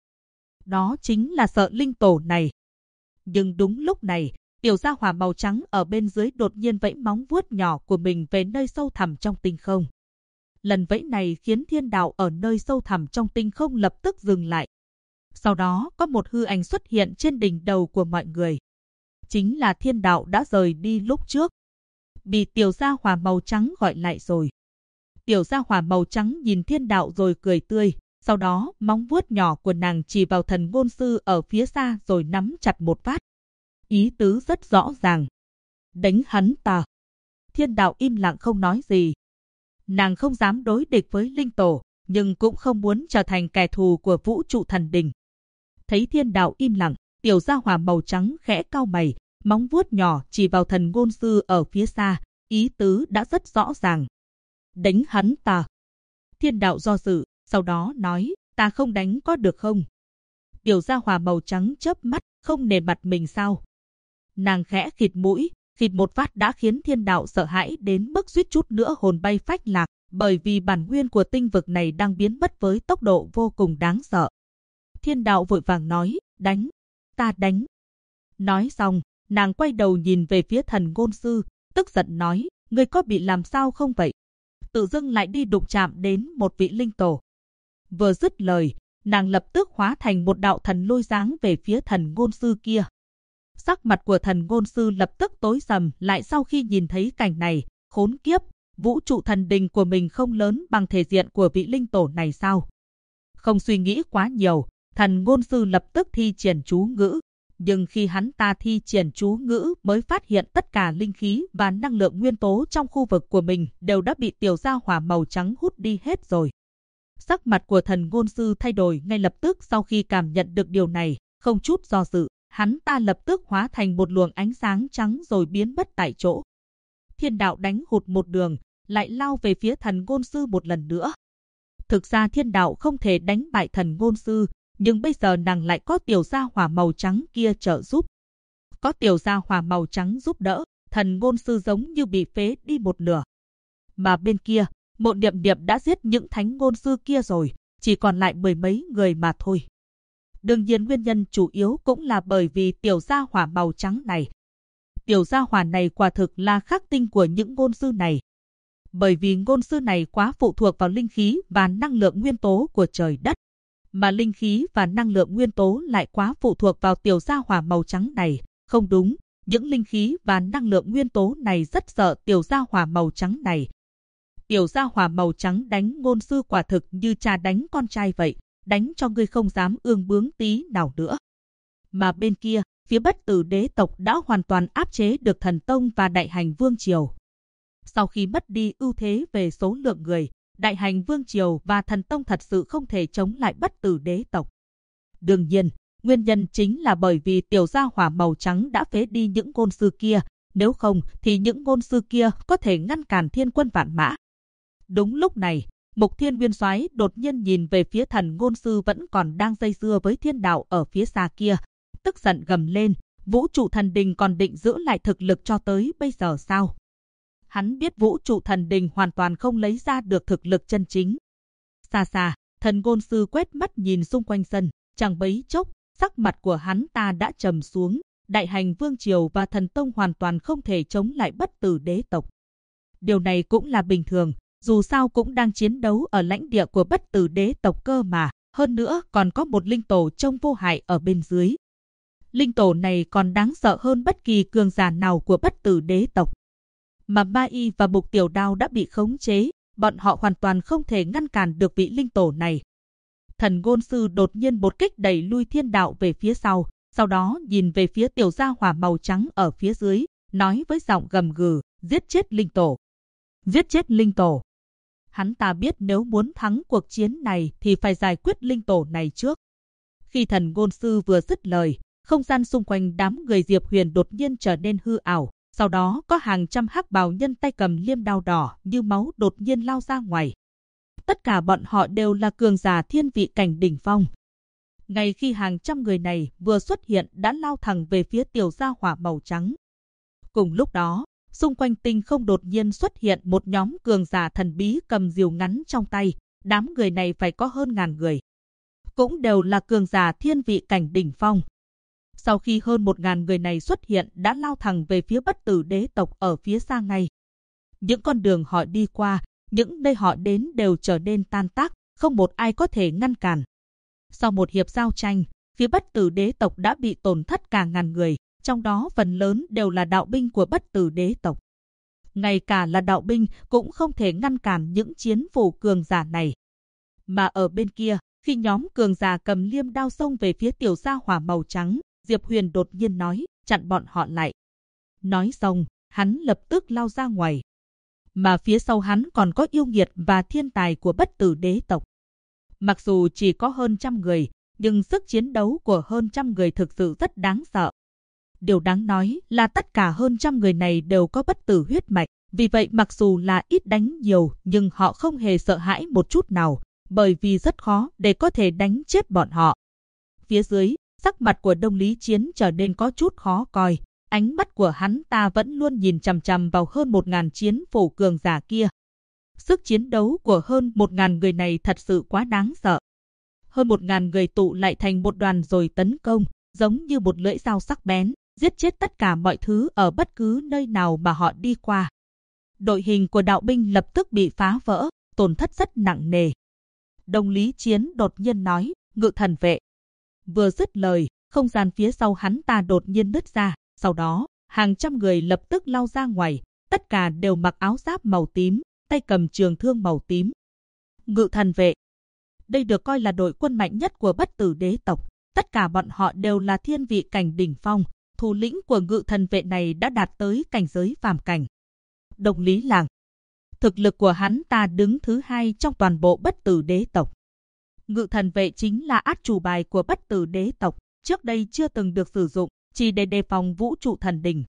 Đó chính là sợ linh tổ này. Nhưng đúng lúc này, tiểu gia hỏa màu trắng ở bên dưới đột nhiên vẫy móng vuốt nhỏ của mình về nơi sâu thẳm trong tinh không. Lần vẫy này khiến thiên đạo ở nơi sâu thẳm trong tinh không lập tức dừng lại. Sau đó có một hư ảnh xuất hiện trên đỉnh đầu của mọi người. Chính là thiên đạo đã rời đi lúc trước. Bị tiểu gia hỏa màu trắng gọi lại rồi. Tiểu gia hỏa màu trắng nhìn thiên đạo rồi cười tươi. Sau đó móng vuốt nhỏ của nàng chỉ vào thần ngôn sư ở phía xa rồi nắm chặt một phát. Ý tứ rất rõ ràng. Đánh hắn ta. Thiên đạo im lặng không nói gì. Nàng không dám đối địch với linh tổ, nhưng cũng không muốn trở thành kẻ thù của vũ trụ thần đình. Thấy thiên đạo im lặng, tiểu gia hỏa màu trắng khẽ cau mày, móng vuốt nhỏ chỉ vào thần ngôn sư ở phía xa, ý tứ đã rất rõ ràng. Đánh hắn ta. Thiên đạo do dự, sau đó nói, ta không đánh có được không? Tiểu gia hỏa màu trắng chớp mắt, không nể mặt mình sao? Nàng khẽ khịt mũi, khịt một phát đã khiến thiên đạo sợ hãi đến mức suýt chút nữa hồn bay phách lạc, bởi vì bản nguyên của tinh vực này đang biến mất với tốc độ vô cùng đáng sợ. Thiên đạo vội vàng nói, đánh, ta đánh. Nói xong, nàng quay đầu nhìn về phía thần ngôn sư, tức giận nói, ngươi có bị làm sao không vậy? Tự dưng lại đi đụng chạm đến một vị linh tổ. Vừa dứt lời, nàng lập tức hóa thành một đạo thần lôi giáng về phía thần ngôn sư kia. Sắc mặt của thần ngôn sư lập tức tối sầm lại sau khi nhìn thấy cảnh này, khốn kiếp, vũ trụ thần đình của mình không lớn bằng thể diện của vị linh tổ này sao? Không suy nghĩ quá nhiều, thần ngôn sư lập tức thi triển chú ngữ. Nhưng khi hắn ta thi triển chú ngữ mới phát hiện tất cả linh khí và năng lượng nguyên tố trong khu vực của mình đều đã bị tiểu gia hỏa màu trắng hút đi hết rồi. Sắc mặt của thần ngôn sư thay đổi ngay lập tức sau khi cảm nhận được điều này, không chút do dự, hắn ta lập tức hóa thành một luồng ánh sáng trắng rồi biến mất tại chỗ. Thiên đạo đánh hụt một đường, lại lao về phía thần ngôn sư một lần nữa. Thực ra thiên đạo không thể đánh bại thần ngôn sư, nhưng bây giờ nàng lại có tiểu gia hỏa màu trắng kia trợ giúp. Có tiểu gia hỏa màu trắng giúp đỡ, thần ngôn sư giống như bị phế đi một nửa. Mà bên kia, Mộ Niệm Niệm đã giết những thánh ngôn sư kia rồi, chỉ còn lại mười mấy người mà thôi. Đương nhiên nguyên nhân chủ yếu cũng là bởi vì tiểu gia hỏa màu trắng này. Tiểu gia hỏa này quả thực là khắc tinh của những ngôn sư này. Bởi vì ngôn sư này quá phụ thuộc vào linh khí và năng lượng nguyên tố của trời đất. Mà linh khí và năng lượng nguyên tố lại quá phụ thuộc vào tiểu gia hỏa màu trắng này. Không đúng, những linh khí và năng lượng nguyên tố này rất sợ tiểu gia hỏa màu trắng này. Tiểu gia hỏa màu trắng đánh ngôn sư quả thực như cha đánh con trai vậy, đánh cho ngươi không dám ương bướng tí nào nữa. Mà bên kia, phía Bất Tử đế tộc đã hoàn toàn áp chế được Thần Tông và Đại Hành Vương Triều. Sau khi mất đi ưu thế về số lượng người, Đại Hành Vương Triều và Thần Tông thật sự không thể chống lại Bất Tử đế tộc. Đương nhiên, nguyên nhân chính là bởi vì tiểu gia hỏa màu trắng đã phế đi những ngôn sư kia, nếu không thì những ngôn sư kia có thể ngăn cản thiên quân vạn mã. Đúng lúc này, Mục Thiên Nguyên Soái đột nhiên nhìn về phía thần ngôn sư vẫn còn đang dây dưa với thiên đạo ở phía xa kia, tức giận gầm lên, vũ trụ thần đình còn định giữ lại thực lực cho tới bây giờ sao? Hắn biết vũ trụ thần đình hoàn toàn không lấy ra được thực lực chân chính. Xa xa, thần ngôn sư quét mắt nhìn xung quanh sân, chẳng bấy chốc, sắc mặt của hắn ta đã trầm xuống, Đại Hành Vương Triều và Thần Tông hoàn toàn không thể chống lại Bất Tử đế tộc. Điều này cũng là bình thường, dù sao cũng đang chiến đấu ở lãnh địa của Bất Tử đế tộc cơ mà, hơn nữa còn có một linh tổ trông vô hại ở bên dưới. Linh tổ này còn đáng sợ hơn bất kỳ cường giả nào của Bất Tử đế tộc. Mà Ma Y và Mục Tiểu Đao đã bị khống chế, bọn họ hoàn toàn không thể ngăn cản được vị linh tổ này. Thần ngôn sư đột nhiên một kích đẩy lui thiên đạo về phía sau đó nhìn về phía tiểu gia hỏa màu trắng ở phía dưới, nói với giọng gầm gừ, giết chết linh tổ. Giết chết linh tổ. Hắn ta biết nếu muốn thắng cuộc chiến này thì phải giải quyết linh tổ này trước. Khi thần ngôn sư vừa dứt lời, không gian xung quanh đám người Diệp Huyền đột nhiên trở nên hư ảo. Sau đó có hàng trăm hắc bào nhân tay cầm liêm đao đỏ như máu đột nhiên lao ra ngoài. Tất cả bọn họ đều là cường giả thiên vị cảnh đỉnh phong. Ngay khi hàng trăm người này vừa xuất hiện đã lao thẳng về phía tiểu gia hỏa màu trắng. Cùng lúc đó, xung quanh tinh không đột nhiên xuất hiện một nhóm cường giả thần bí cầm diều ngắn trong tay. Đám người này phải có hơn ngàn người. Cũng đều là cường giả thiên vị cảnh đỉnh phong. Sau khi hơn 1000 người này xuất hiện đã lao thẳng về phía Bất Tử đế tộc ở phía xa ngay. Những con đường họ đi qua, những nơi họ đến đều trở nên tan tác, không một ai có thể ngăn cản. Sau một hiệp giao tranh, phía Bất Tử đế tộc đã bị tổn thất cả ngàn người, trong đó phần lớn đều là đạo binh của Bất Tử đế tộc. Ngay cả là đạo binh cũng không thể ngăn cản những chiến phủ cường giả này. Mà ở bên kia, khi nhóm cường giả cầm liêm đao xông về phía tiểu gia hỏa màu trắng, Diệp Huyền đột nhiên nói, chặn bọn họ lại. Nói xong, hắn lập tức lao ra ngoài. Mà phía sau hắn còn có yêu nghiệt và thiên tài của Bất Tử đế tộc. Mặc dù chỉ có hơn 100 người, nhưng sức chiến đấu của hơn 100 người thực sự rất đáng sợ. Điều đáng nói là tất cả hơn 100 người này đều có bất tử huyết mạch. Vì vậy mặc dù là ít đánh nhiều, nhưng họ không hề sợ hãi một chút nào, bởi vì rất khó để có thể đánh chết bọn họ. Phía dưới, sắc mặt của Đông Lý Chiến trở nên có chút khó coi. Ánh mắt của hắn ta vẫn luôn nhìn chằm chằm vào hơn 1000 chiến phủ cường giả kia. Sức chiến đấu của hơn 1000 người này thật sự quá đáng sợ. Hơn 1000 người tụ lại thành một đoàn rồi tấn công, giống như một lưỡi dao sắc bén, giết chết tất cả mọi thứ ở bất cứ nơi nào mà họ đi qua. Đội hình của đạo binh lập tức bị phá vỡ, tổn thất rất nặng nề. Đông Lý Chiến đột nhiên nói, Ngự Thần Vệ. Vừa dứt lời, không gian phía sau hắn ta đột nhiên nứt ra, sau đó, hàng trăm người lập tức lao ra ngoài, tất cả đều mặc áo giáp màu tím, tay cầm trường thương màu tím. Ngự Thần Vệ. Đây được coi là đội quân mạnh nhất của Bất Tử đế tộc, tất cả bọn họ đều là thiên vị cảnh đỉnh phong, thủ lĩnh của Ngự Thần Vệ này đã đạt tới cảnh giới phàm cảnh. Đông Lý Làng. Thực lực của hắn ta đứng thứ 2 trong toàn bộ Bất Tử đế tộc. Ngự Thần Vệ chính là át chủ bài của Bất Tử đế tộc, trước đây chưa từng được sử dụng, chỉ để đề phòng vũ trụ thần đình.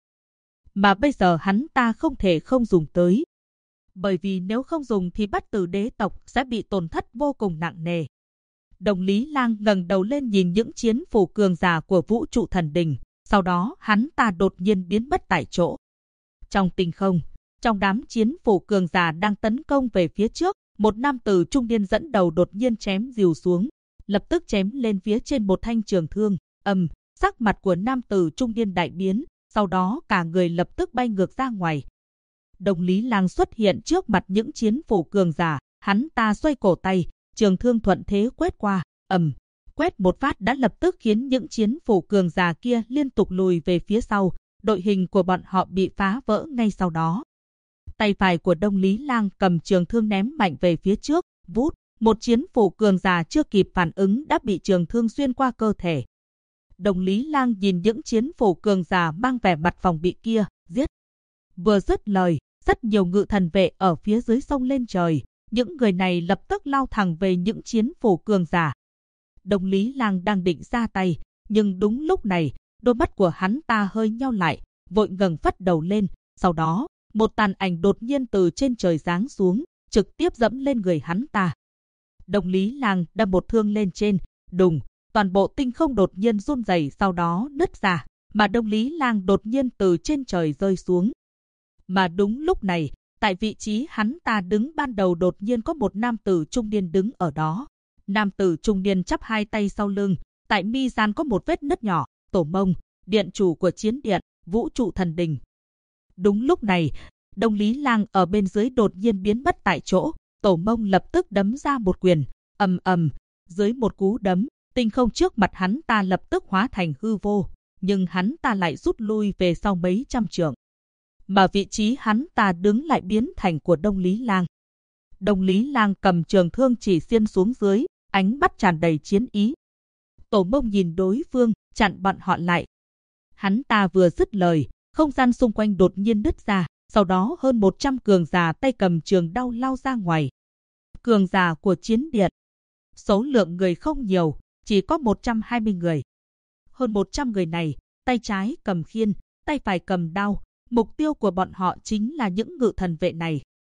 Mà bây giờ hắn ta không thể không dùng tới. Bởi vì nếu không dùng thì Bất Tử đế tộc sẽ bị tổn thất vô cùng nặng nề. Đông Lý Lang ngẩng đầu lên nhìn những chiến phủ cường giả của vũ trụ thần đình, sau đó hắn ta đột nhiên biến mất tại chỗ. Trong tinh không, Trong đám chiến phủ cường giả đang tấn công về phía trước, một nam tử trung niên dẫn đầu đột nhiên chém rìu xuống, lập tức chém lên phía trên một thanh trường thương. Sắc mặt của nam tử trung niên đại biến, sau đó cả người lập tức bay ngược ra ngoài. Đồng Lý Lang xuất hiện trước mặt những chiến phủ cường giả, hắn ta xoay cổ tay, trường thương thuận thế quét qua, quét một phát đã lập tức khiến những chiến phủ cường giả kia liên tục lùi về phía sau, đội hình của bọn họ bị phá vỡ ngay sau đó. Tay phải của Đông Lý Lang cầm trường thương ném mạnh về phía trước, vút, một chiến phủ cường giả chưa kịp phản ứng đã bị trường thương xuyên qua cơ thể. Đông Lý Lang nhìn những chiến phủ cường giả mang vẻ mặt phòng bị kia, giết. Vừa dứt lời, rất nhiều ngự thần vệ ở phía dưới xông lên trời, những người này lập tức lao thẳng về những chiến phủ cường giả. Đông Lý Lang đang định ra tay, nhưng đúng lúc này, đôi mắt của hắn ta hơi nheo lại, vội ngẩng phất đầu lên, sau đó, một tàn ảnh đột nhiên từ trên trời giáng xuống, trực tiếp dẫm lên người hắn ta. Đông Lý Lang đâm một thương lên trên, đùng, toàn bộ tinh không đột nhiên run rẩy, sau đó nứt ra, mà Đông Lý Lang đột nhiên từ trên trời rơi xuống. Mà đúng lúc này, tại vị trí hắn ta đứng ban đầu đột nhiên có một nam tử trung niên đứng ở đó. Nam tử trung niên chắp hai tay sau lưng, tại mi gian có một vết nứt nhỏ, Tổ Mông, điện chủ của chiến điện, vũ trụ thần đình. Đúng lúc này, Đông Lý Lang ở bên dưới đột nhiên biến mất tại chỗ, Tổ Mông lập tức đấm ra một quyền, dưới một cú đấm, tinh không trước mặt hắn ta lập tức hóa thành hư vô, nhưng hắn ta lại rút lui về sau mấy trăm trượng. Mà vị trí hắn ta đứng lại biến thành của Đông Lý Lang. Đông Lý Lang cầm trường thương chỉ xiên xuống dưới, ánh mắt tràn đầy chiến ý. Tổ Mông nhìn đối phương, chặn bọn họ lại. Hắn ta vừa dứt lời, không gian xung quanh đột nhiên nứt ra, sau đó hơn 100 cường giả tay cầm trường đao lao ra ngoài. Cường giả của chiến điện. Số lượng người không nhiều, chỉ có 120 người. Hơn 100 người này, tay trái cầm khiên, tay phải cầm đao, mục tiêu của bọn họ chính là những ngự thần vệ này.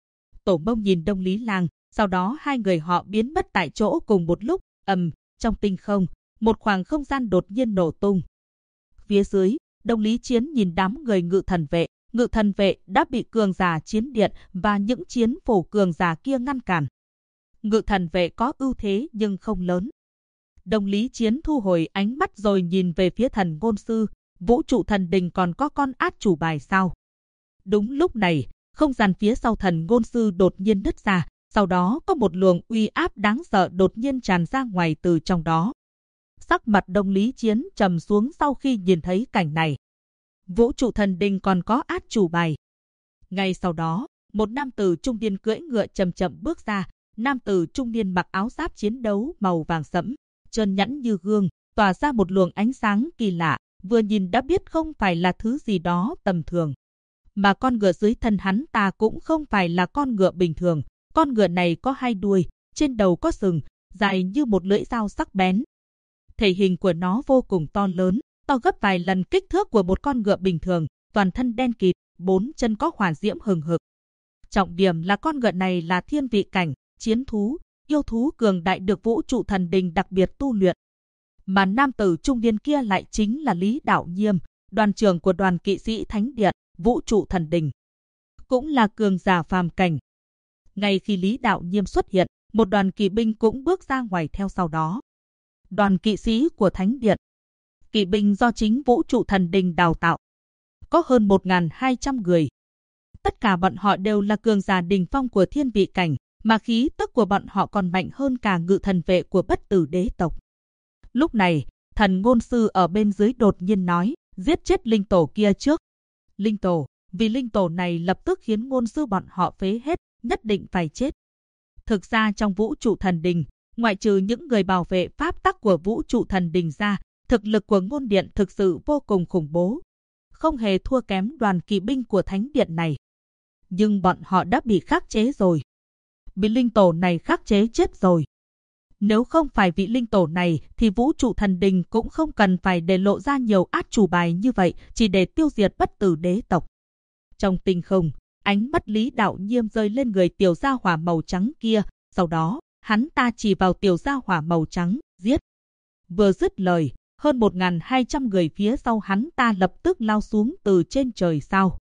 Tổ Mông nhìn Đông Lý Lang, sau đó hai người họ biến mất tại chỗ cùng một lúc, trong tinh không, một khoảng không gian đột nhiên nổ tung. Phía dưới, Đông Lý Chiến nhìn đám người ngự thần vệ đã bị cường giả chiến điện và những chiến phủ cường giả kia ngăn cản. Ngự thần vệ có ưu thế nhưng không lớn. Đông Lý Chiến thu hồi ánh mắt rồi nhìn về phía Thần Ngôn Sư, vũ trụ thần đình còn có con át chủ bài sao? Đúng lúc này, không gian phía sau Thần Ngôn Sư đột nhiên nứt ra, sau đó có một luồng uy áp đáng sợ đột nhiên tràn ra ngoài từ trong đó. Sắc mặt Đông Lý Chiến trầm xuống sau khi nhìn thấy cảnh này. Vũ trụ thần đình còn có át chủ bài. Ngay sau đó, một nam tử trung niên cưỡi ngựa chậm chậm bước ra. Nam tử trung niên mặc áo giáp chiến đấu màu vàng sẫm, trơn nhẵn như gương, tỏa ra một luồng ánh sáng kỳ lạ, vừa nhìn đã biết không phải là thứ gì đó tầm thường. Mà con ngựa dưới thân hắn ta cũng không phải là con ngựa bình thường, con ngựa này có hai đuôi, trên đầu có sừng, dài như một lưỡi dao sắc bén. Thể hình của nó vô cùng to lớn, to gấp vài lần kích thước của một con ngựa bình thường, toàn thân đen kịt, bốn chân có hỏa diễm hừng hực. Trọng điểm là con ngựa này là thiên vị cảnh, chiến thú, yêu thú cường đại được vũ trụ thần đình đặc biệt tu luyện. Mà nam tử trung niên kia lại chính là Lý Đạo Nhiêm, đoàn trưởng của đoàn kỵ sĩ Thánh Điện, vũ trụ thần đình. Cũng là cường giả phàm cảnh. Ngay khi Lý Đạo Nhiêm xuất hiện, một đoàn kỵ binh cũng bước ra ngoài theo sau đó. Đoàn kỵ sĩ của Thánh Điện. Kỵ binh do chính vũ trụ thần đình đào tạo. Có hơn 1.200 người. Tất cả bọn họ đều là cường giả đỉnh phong của thiên vị cảnh, mà khí tức của bọn họ còn mạnh hơn cả ngự thần vệ của bất tử đế tộc. Lúc này, Thần Ngôn Sư ở bên dưới đột nhiên nói, giết chết linh tổ kia trước. Linh tổ, vì linh tổ này lập tức khiến ngôn sư bọn họ phế hết, nhất định phải chết. Thực ra trong vũ trụ thần đình, ngoại trừ những người bảo vệ pháp tắc của vũ trụ thần đình ra, thực lực của ngôn điện thực sự vô cùng khủng bố. Không hề thua kém đoàn kỵ binh của thánh điện này. Nhưng bọn họ đã bị khắc chế rồi. Bị linh tổ này khắc chế chết rồi. Nếu không phải vị linh tổ này thì vũ trụ thần đình cũng không cần phải để lộ ra nhiều át chủ bài như vậy chỉ để tiêu diệt bất tử đế tộc. Trong tinh không, ánh mắt Lý Đạo Nhiêm rơi lên người tiểu gia hỏa màu trắng kia, sau đó hắn ta chỉ vào tiểu gia hỏa màu trắng, giết. Vừa dứt lời, hơn 1.200 người phía sau hắn ta lập tức lao xuống từ trên trời sao.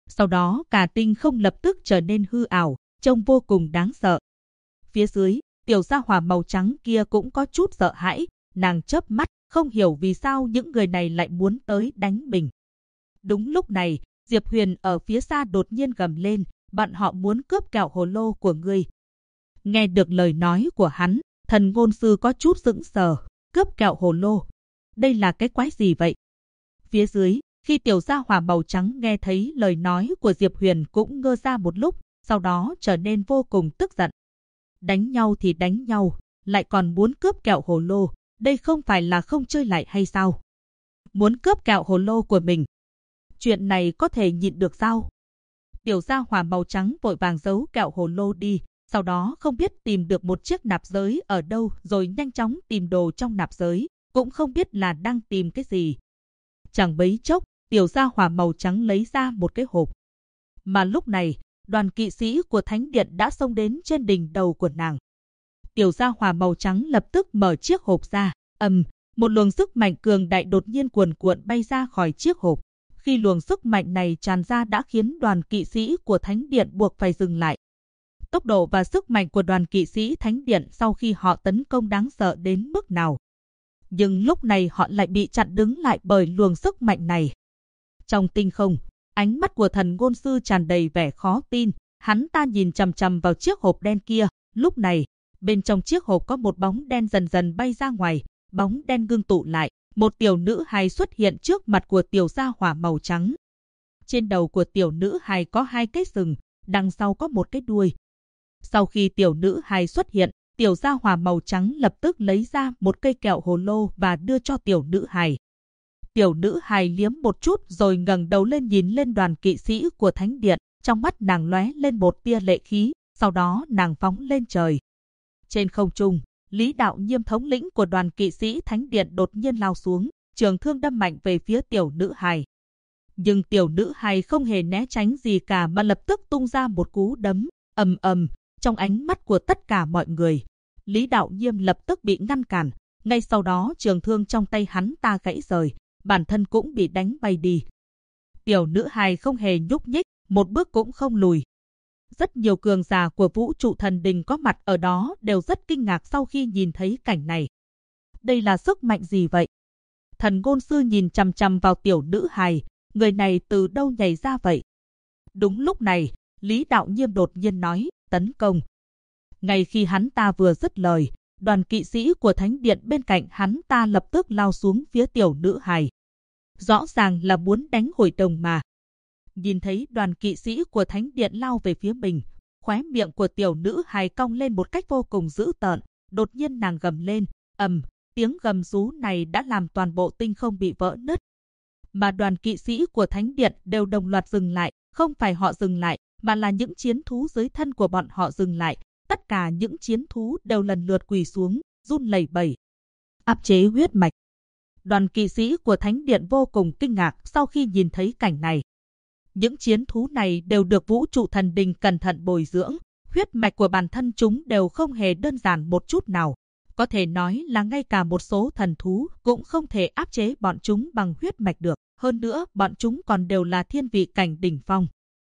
Sau đó cả tinh không lập tức trở nên hư ảo, trông vô cùng đáng sợ. Phía dưới, tiểu gia hỏa màu trắng kia cũng có chút sợ hãi, nàng chớp mắt, không hiểu vì sao những người này lại muốn tới đánh mình. Đúng lúc này, Diệp Huyền ở phía xa đột nhiên gầm lên, bọn họ muốn cướp kẹo hồ lô của ngươi. Nghe được lời nói của hắn, thần ngôn sư có chút sững sờ, cướp kẹo hồ lô. Đây là cái quái gì vậy? Phía dưới, khi tiểu gia hỏa màu trắng nghe thấy lời nói của Diệp Huyền cũng ngơ ra một lúc, sau đó trở nên vô cùng tức giận. Đánh nhau thì đánh nhau, lại còn muốn cướp kẹo hồ lô, đây không phải là không chơi lại hay sao? Muốn cướp kẹo hồ lô của mình. Chuyện này có thể nhịn được sao? Tiểu gia hỏa màu trắng vội vàng giấu kẹo hồ lô đi, sau đó không biết tìm được một chiếc nạp giới ở đâu rồi nhanh chóng tìm đồ trong nạp giới, cũng không biết là đang tìm cái gì. Chẳng bấy chốc, tiểu gia hỏa màu trắng lấy ra một cái hộp. Mà lúc này, đoàn kỵ sĩ của Thánh Điện đã xông đến trên đỉnh đầu của nàng. Tiểu gia hỏa màu trắng lập tức mở chiếc hộp ra, một luồng sức mạnh cường đại đột nhiên cuồn cuộn bay ra khỏi chiếc hộp. Khi luồng sức mạnh này tràn ra đã khiến đoàn kỵ sĩ của Thánh Điện buộc phải dừng lại. Tốc độ và sức mạnh của đoàn kỵ sĩ Thánh Điện sau khi họ tấn công đáng sợ đến mức nào. Nhưng lúc này họ lại bị chặn đứng lại bởi luồng sức mạnh này. Trong tinh không, ánh mắt của thần ngôn sư tràn đầy vẻ khó tin, hắn ta nhìn chằm chằm vào chiếc hộp đen kia. Lúc này, bên trong chiếc hộp có một bóng đen dần dần bay ra ngoài, bóng đen ngưng tụ lại. Một tiểu nữ hài xuất hiện trước mặt của tiểu gia hỏa màu trắng. Trên đầu của tiểu nữ hài có hai cái sừng, đằng sau có một cái đuôi. Sau khi tiểu nữ hài xuất hiện, tiểu gia hỏa màu trắng lập tức lấy ra một cây kẹo hồ lô và đưa cho tiểu nữ hài. Tiểu nữ hài liếm một chút rồi ngẩng đầu lên nhìn lên đoàn kỵ sĩ của Thánh Điện, trong mắt nàng lóe lên một tia lệ khí, sau đó nàng phóng lên trời. Trên không trung, Lý Đạo Nhiêm thống lĩnh của đoàn kỵ sĩ Thánh Điện đột nhiên lao xuống, trường thương đâm mạnh về phía tiểu nữ hài. Nhưng tiểu nữ hài không hề né tránh gì cả mà lập tức tung ra một cú đấm, trong ánh mắt của tất cả mọi người. Lý Đạo Nhiêm lập tức bị ngăn cản, ngay sau đó trường thương trong tay hắn ta gãy rời, bản thân cũng bị đánh bay đi. Tiểu nữ hài không hề nhúc nhích, một bước cũng không lùi. Rất nhiều cường giả của vũ trụ thần đình có mặt ở đó đều rất kinh ngạc sau khi nhìn thấy cảnh này. Đây là sức mạnh gì vậy? Thần ngôn sư nhìn chằm chằm vào tiểu nữ hài, người này từ đâu nhảy ra vậy? Đúng lúc này, Lý Đạo Nhiêm đột nhiên nói, tấn công. Ngay khi hắn ta vừa dứt lời, đoàn kỵ sĩ của Thánh Điện bên cạnh hắn ta lập tức lao xuống phía tiểu nữ hài. Rõ ràng là muốn đánh hội đồng mà. Nhìn thấy đoàn kỵ sĩ của Thánh Điện lao về phía mình, khóe miệng của tiểu nữ hài cong lên một cách vô cùng dữ tợn, đột nhiên nàng gầm lên, tiếng gầm rú này đã làm toàn bộ tinh không bị vỡ nứt. Mà đoàn kỵ sĩ của Thánh Điện đều đồng loạt dừng lại, không phải họ dừng lại, mà là những chiến thú dưới thân của bọn họ dừng lại. Tất cả những chiến thú đều lần lượt quỳ xuống, run lẩy bẩy. Áp chế huyết mạch. Đoàn kỵ sĩ của Thánh Điện vô cùng kinh ngạc sau khi nhìn thấy cảnh này. Những chiến thú này đều được vũ trụ thần đình cẩn thận bồi dưỡng, huyết mạch của bản thân chúng đều không hề đơn giản một chút nào. Có thể nói là ngay cả một số thần thú cũng không thể áp chế bọn chúng bằng huyết mạch được. Hơn nữa, bọn chúng còn đều là thiên vị cảnh đỉnh phong.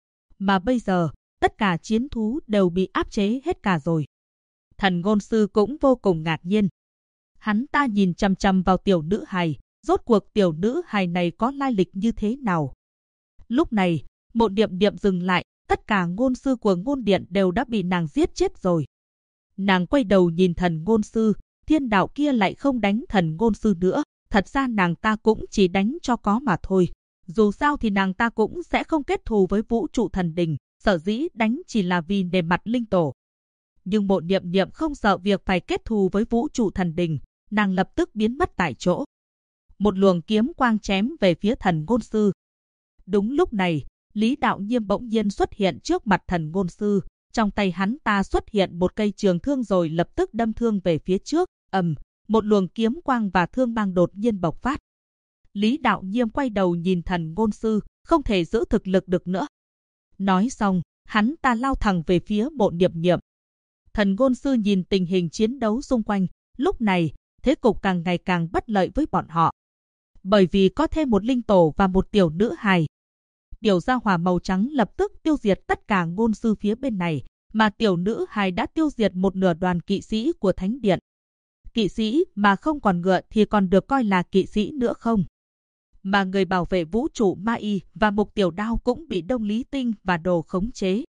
Mà bây giờ, tất cả chiến thú đều bị áp chế hết cả rồi. Thần ngôn sư cũng vô cùng ngạc nhiên. Hắn ta nhìn chằm chằm vào tiểu nữ hài, rốt cuộc tiểu nữ hài này có lai lịch như thế nào? Lúc này, Mộ Điềm Điềm dừng lại, tất cả ngôn sư của ngôn điện đều đã bị nàng giết chết rồi. Nàng quay đầu nhìn thần ngôn sư, thiên đạo kia lại không đánh thần ngôn sư nữa, thật ra nàng ta cũng chỉ đánh cho có mà thôi. Dù sao thì nàng ta cũng sẽ không kết thù với vũ trụ thần đình, sở dĩ đánh chỉ là vì nề mặt linh tổ. Nhưng Mộ Điềm Điềm không sợ việc phải kết thù với vũ trụ thần đình, nàng lập tức biến mất tại chỗ. Một luồng kiếm quang chém về phía thần ngôn sư. Đúng lúc này, Lý Đạo Nhiêm bỗng nhiên xuất hiện trước mặt thần ngôn sư, trong tay hắn ta xuất hiện một cây trường thương rồi lập tức đâm thương về phía trước, một luồng kiếm quang và thương mang đột nhiên bộc phát. Lý Đạo Nhiêm quay đầu nhìn thần ngôn sư, không thể giữ thực lực được nữa. Nói xong, hắn ta lao thẳng về phía Mộ Điềm Điềm. Thần ngôn sư nhìn tình hình chiến đấu xung quanh, lúc này, thế cục càng ngày càng bất lợi với bọn họ. Bởi vì có thêm một linh tổ và một tiểu nữ hài. Tiểu gia hỏa màu trắng lập tức tiêu diệt tất cả ngôn sư phía bên này, mà tiểu nữ hài đã tiêu diệt một nửa đoàn kỵ sĩ của thánh điện. Kỵ sĩ mà không còn ngựa thì còn được coi là kỵ sĩ nữa không? Mà người bảo vệ vũ trụ Ma Y và Mục Tiểu Đao cũng bị Đông Lý Tinh và Đồ khống chế.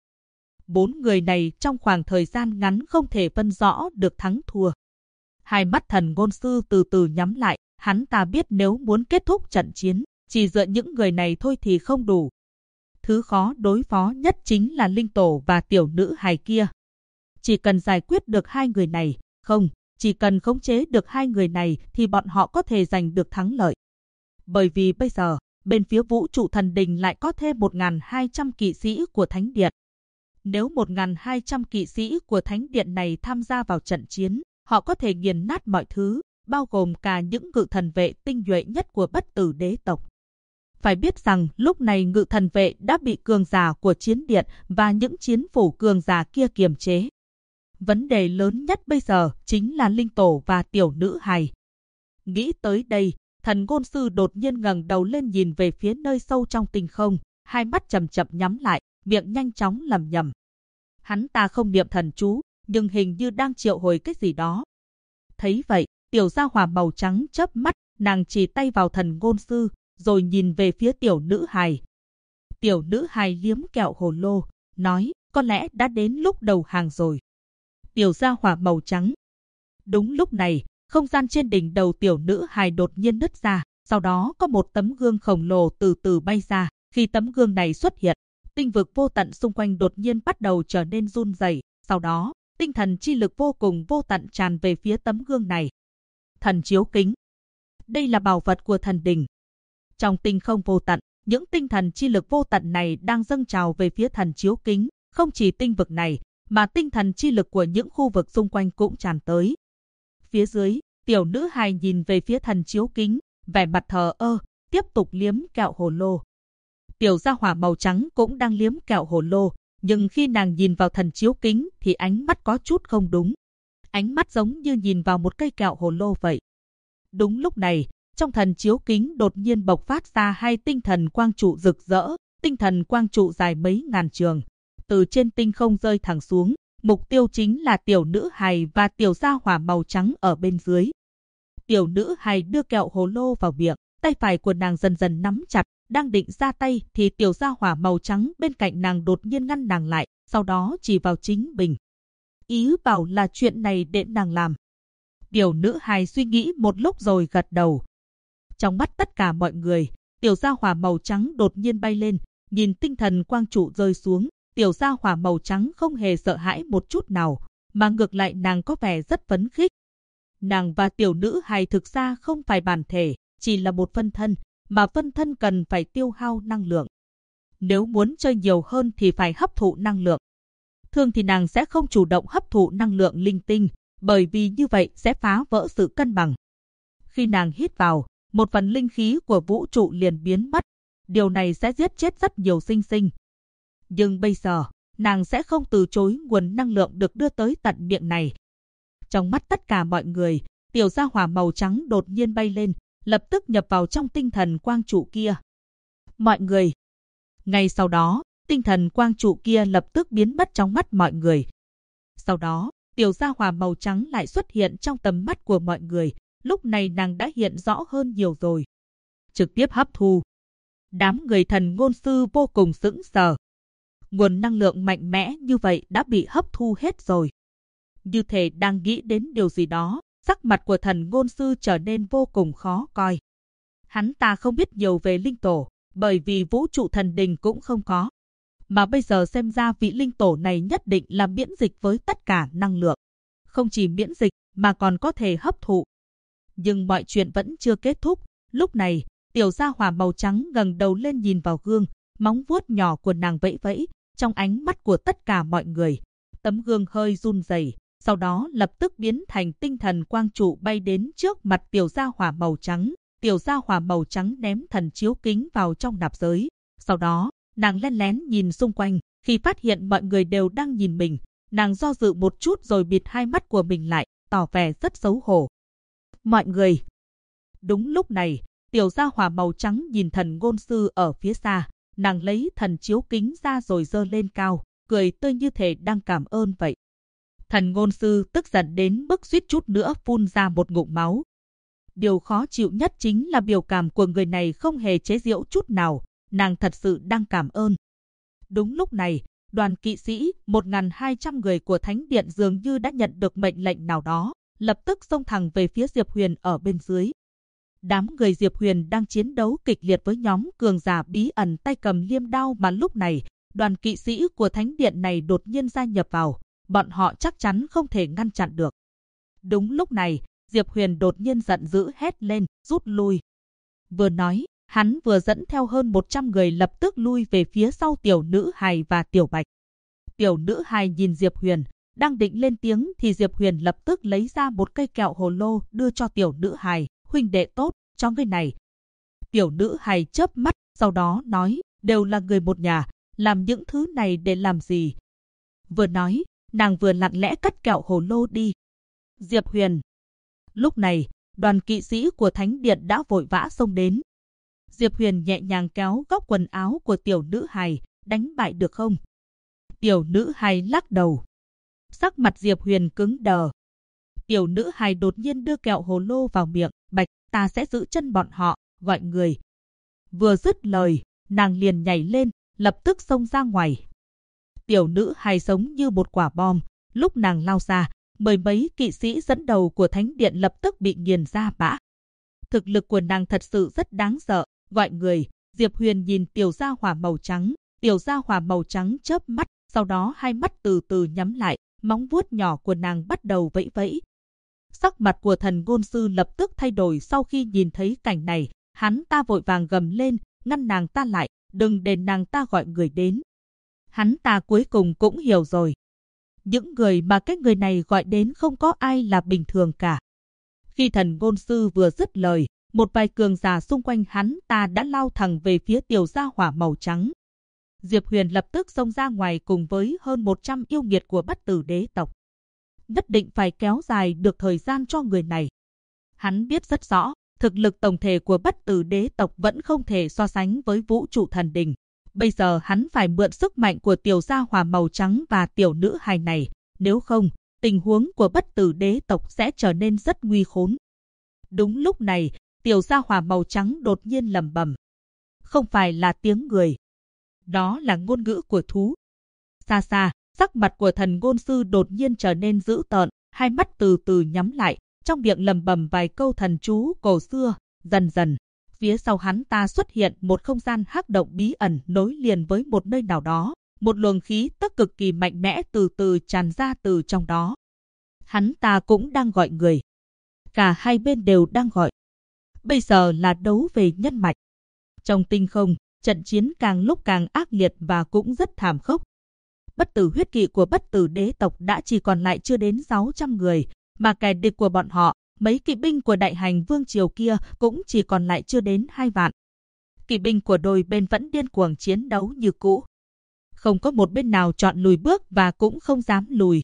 4 người này trong khoảng thời gian ngắn không thể phân rõ được thắng thua. Hai mắt thần ngôn sư từ từ nhắm lại, hắn ta biết nếu muốn kết thúc trận chiến, chỉ dựa những người này thôi thì không đủ. Thứ khó đối phó nhất chính là linh tổ và tiểu nữ hài kia. Chỉ cần giải quyết được hai người này, chỉ cần khống chế được hai người này thì bọn họ có thể giành được thắng lợi. Bởi vì bây giờ, bên phía vũ trụ thần đình lại có thêm 1.200 kỵ sĩ của thánh điện. Nếu 1.200 kỵ sĩ của thánh điện này tham gia vào trận chiến, họ có thể nghiền nát mọi thứ, bao gồm cả những ngự thần vệ tinh nhuệ nhất của bất tử đế tộc. Phải biết rằng lúc này ngự thần vệ đã bị cường giả của chiến điện và những chiến phủ cường giả kia kiềm chế. Vấn đề lớn nhất bây giờ chính là linh tổ và tiểu nữ hài. Nghĩ tới đây, thần ngôn sư đột nhiên ngẩng đầu lên nhìn về phía nơi sâu trong tinh không, hai mắt chậm chậm nhắm lại, miệng nhanh chóng lẩm nhẩm. Hắn ta không niệm thần chú, nhưng hình như đang triệu hồi cái gì đó. Thấy vậy, tiểu gia hỏa màu trắng chớp mắt, nàng chỉ tay vào thần ngôn sư, rồi nhìn về phía tiểu nữ hài. Tiểu nữ hài liếm kẹo hồ lô, nói, có lẽ đã đến lúc đầu hàng rồi. Tiểu gia hỏa màu trắng. Đúng lúc này, không gian trên đỉnh đầu tiểu nữ hài đột nhiên nứt ra, sau đó có một tấm gương khổng lồ từ từ bay ra. Khi tấm gương này xuất hiện, tinh vực vô tận xung quanh đột nhiên bắt đầu trở nên run rẩy. Sau đó, tinh thần chi lực vô cùng vô tận tràn về phía tấm gương này. Thần chiếu kính. Đây là bảo vật của thần đình. Trong tinh không vô tận, những tinh thần chi lực vô tận này đang dâng trào về phía thần chiếu kính. Không chỉ tinh vực này, mà tinh thần chi lực của những khu vực xung quanh cũng tràn tới. Phía dưới, tiểu nữ hài nhìn về phía thần chiếu kính, vẻ mặt thờ ơ, tiếp tục liếm kẹo hồ lô. Tiểu gia hỏa màu trắng cũng đang liếm kẹo hồ lô, nhưng khi nàng nhìn vào thần chiếu kính thì ánh mắt có chút không đúng. Ánh mắt giống như nhìn vào một cây kẹo hồ lô vậy. Đúng lúc này, trong thần chiếu kính đột nhiên bộc phát ra hai tinh thần quang trụ rực rỡ, tinh thần quang trụ dài mấy ngàn trường, từ trên tinh không rơi thẳng xuống, mục tiêu chính là tiểu nữ hài và tiểu gia hỏa màu trắng ở bên dưới. Tiểu nữ hài đưa kẹo hồ lô vào miệng, tay phải của nàng dần dần nắm chặt, đang định ra tay thì tiểu gia hỏa màu trắng bên cạnh nàng đột nhiên ngăn nàng lại, sau đó chỉ vào chính mình. Ý bảo là chuyện này để nàng làm. Tiểu nữ hài suy nghĩ một lúc rồi gật đầu. Trong mắt tất cả mọi người, tiểu gia hỏa màu trắng đột nhiên bay lên, nhìn tinh thần quang trụ rơi xuống, tiểu gia hỏa màu trắng không hề sợ hãi một chút nào, mà ngược lại nàng có vẻ rất phấn khích. Nàng và tiểu nữ hài thực ra không phải bản thể, chỉ là một phân thân, mà phân thân cần phải tiêu hao năng lượng. Nếu muốn chơi nhiều hơn thì phải hấp thụ năng lượng. Thường thì nàng sẽ không chủ động hấp thụ năng lượng linh tinh, bởi vì như vậy sẽ phá vỡ sự cân bằng. Khi nàng hít vào, một phần linh khí của vũ trụ liền biến mất. Điều này sẽ giết chết rất nhiều sinh sinh. Nhưng bây giờ, nàng sẽ không từ chối nguồn năng lượng được đưa tới tận miệng này. Trong mắt tất cả mọi người, tiểu gia hỏa màu trắng đột nhiên bay lên, lập tức nhập vào trong tinh thần quang trụ kia. Mọi người. Ngay sau đó, tinh thần quang trụ kia lập tức biến mất trong mắt mọi người. Sau đó, tiểu gia hỏa màu trắng lại xuất hiện trong tầm mắt của mọi người. Lúc này nàng đã hiện rõ hơn nhiều rồi. Trực tiếp hấp thu. Đám người thần ngôn sư vô cùng sững sờ. Nguồn năng lượng mạnh mẽ như vậy đã bị hấp thu hết rồi. Như thể đang nghĩ đến điều gì đó, sắc mặt của thần ngôn sư trở nên vô cùng khó coi. Hắn ta không biết nhiều về linh tổ, bởi vì vũ trụ thần đình cũng không có. Mà bây giờ xem ra vị linh tổ này nhất định là miễn dịch với tất cả năng lượng. Không chỉ miễn dịch mà còn có thể hấp thụ. Nhưng mọi chuyện vẫn chưa kết thúc. Lúc này, tiểu gia hỏa màu trắng ngẩng đầu lên nhìn vào gương, móng vuốt nhỏ của nàng vẫy vẫy, trong ánh mắt của tất cả mọi người. Tấm gương hơi run rẩy, sau đó lập tức biến thành tinh thần quang trụ bay đến trước mặt tiểu gia hỏa màu trắng. Tiểu gia hỏa màu trắng ném thần chiếu kính vào trong nạp giới. Sau đó, nàng len lén nhìn xung quanh, khi phát hiện mọi người đều đang nhìn mình, nàng do dự một chút rồi bịt hai mắt của mình lại, tỏ vẻ rất xấu hổ. Mọi người. Đúng lúc này, tiểu gia hỏa màu trắng nhìn thần ngôn sư ở phía xa, nàng lấy thần chiếu kính ra rồi giơ lên cao, cười tươi như thể đang cảm ơn vậy. Thần ngôn sư tức giận đến mức suýt chút nữa phun ra một ngụm máu. Điều khó chịu nhất chính là biểu cảm của người này không hề chế giễu chút nào, nàng thật sự đang cảm ơn. Đúng lúc này, đoàn kỵ sĩ 1.200 người của Thánh Điện dường như đã nhận được mệnh lệnh nào đó, lập tức xông thẳng về phía Diệp Huyền ở bên dưới. Đám người Diệp Huyền đang chiến đấu kịch liệt với nhóm cường giả bí ẩn tay cầm liêm đao mà lúc này, đoàn kỵ sĩ của Thánh Điện này đột nhiên gia nhập vào, bọn họ chắc chắn không thể ngăn chặn được. Đúng lúc này, Diệp Huyền đột nhiên giận dữ hét lên, rút lui. Vừa nói, hắn vừa dẫn theo hơn 100 người lập tức lui về phía sau Tiểu Nữ Hài và Tiểu Bạch. Tiểu Nữ Hài nhìn Diệp Huyền, đang định lên tiếng thì Diệp Huyền lập tức lấy ra một cây kẹo hồ lô đưa cho Tiểu Nữ Hài, huynh đệ tốt, cho người này. Tiểu Nữ Hài chớp mắt, sau đó nói, đều là người một nhà, làm những thứ này để làm gì? Vừa nói, nàng vừa lặng lẽ cất kẹo hồ lô đi. Diệp Huyền. Lúc này, đoàn kỵ sĩ của Thánh Điện đã vội vã xông đến. Diệp Huyền nhẹ nhàng kéo góc quần áo của Tiểu Nữ Hài, đánh bại được không? Tiểu Nữ Hài lắc đầu. Sắc mặt Diệp Huyền cứng đờ. Tiểu Nữ Hài đột nhiên đưa kẹo hồ lô vào miệng, Bạch, ta sẽ giữ chân bọn họ, gọi người. Vừa dứt lời, nàng liền nhảy lên, lập tức xông ra ngoài. Tiểu Nữ Hài giống như một quả bom, lúc nàng lao ra, mười mấy kỵ sĩ dẫn đầu của Thánh Điện lập tức bị nghiền ra bã. Thực lực của nàng thật sự rất đáng sợ, gọi người. Diệp Huyền nhìn Tiểu Gia Hỏa màu trắng, Tiểu Gia Hỏa màu trắng chớp mắt, sau đó hai mắt từ từ nhắm lại, móng vuốt nhỏ của nàng bắt đầu vẫy vẫy. Sắc mặt của thần ngôn sư lập tức thay đổi sau khi nhìn thấy cảnh này, hắn ta vội vàng gầm lên, ngăn nàng ta lại, đừng để nàng ta gọi người đến. Hắn ta cuối cùng cũng hiểu rồi. Những người mà cái người này gọi đến không có ai là bình thường cả. Khi thần ngôn sư vừa dứt lời, một vài cường giả xung quanh hắn ta đã lao thẳng về phía Tiểu Gia Hỏa màu trắng. Diệp Huyền lập tức xông ra ngoài cùng với hơn 100 yêu nghiệt của Bất Tử Đế tộc. Nhất định phải kéo dài được thời gian cho người này. Hắn biết rất rõ, thực lực tổng thể của Bất Tử Đế tộc vẫn không thể so sánh với Vũ Trụ Thần Đình. Bây giờ hắn phải mượn sức mạnh của Tiểu Gia Hỏa màu trắng và Tiểu Nữ Hài này, nếu không, tình huống của Bất Tử Đế tộc sẽ trở nên rất nguy khốn. Đúng lúc này, Tiểu Gia Hỏa màu trắng đột nhiên lẩm bẩm. Không phải là tiếng người. Đó là ngôn ngữ của thú. Xa xa, sắc mặt của thần ngôn sư đột nhiên trở nên dữ tợn, hai mắt từ từ nhắm lại, trong miệng lẩm bẩm vài câu thần chú cổ xưa. Dần dần, phía sau hắn ta xuất hiện một không gian hắc động bí ẩn nối liền với một nơi nào đó. Một luồng khí tức cực kỳ mạnh mẽ từ từ tràn ra từ trong đó. Hắn ta cũng đang gọi người. Cả hai bên đều đang gọi. Bây giờ là đấu về nhân mạch. Trong tinh không, trận chiến càng lúc càng ác liệt và cũng rất thảm khốc. Bất tử huyết kỵ của Bất Tử Đế tộc đã chỉ còn lại chưa đến 600 người, mà kẻ địch của bọn họ, mấy kỵ binh của Đại Hành Vương triều kia cũng chỉ còn lại chưa đến 2 vạn. Kỵ binh của đôi bên vẫn điên cuồng chiến đấu như cũ. Không có một bên nào chọn lùi bước và cũng không dám lùi.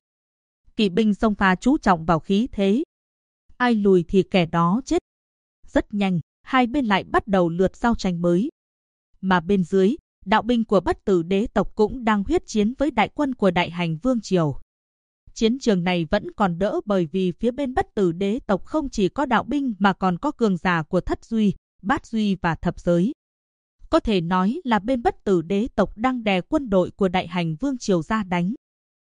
Kỵ binh xông pha chú trọng vào khí thế. Ai lùi thì kẻ đó chết. Rất nhanh, hai bên lại bắt đầu lượt giao tranh mới. Mà bên dưới, đạo binh của Bất Tử Đế tộc cũng đang huyết chiến với đại quân của Đại Hành Vương triều. Chiến trường này vẫn còn đỡ bởi vì phía bên Bất Tử Đế tộc không chỉ có đạo binh mà còn có cường giả của Thất Duy, Bát Duy và Thập Giới. Có thể nói là bên Bất Tử Đế tộc đang đè quân đội của Đại Hành Vương triều ra đánh.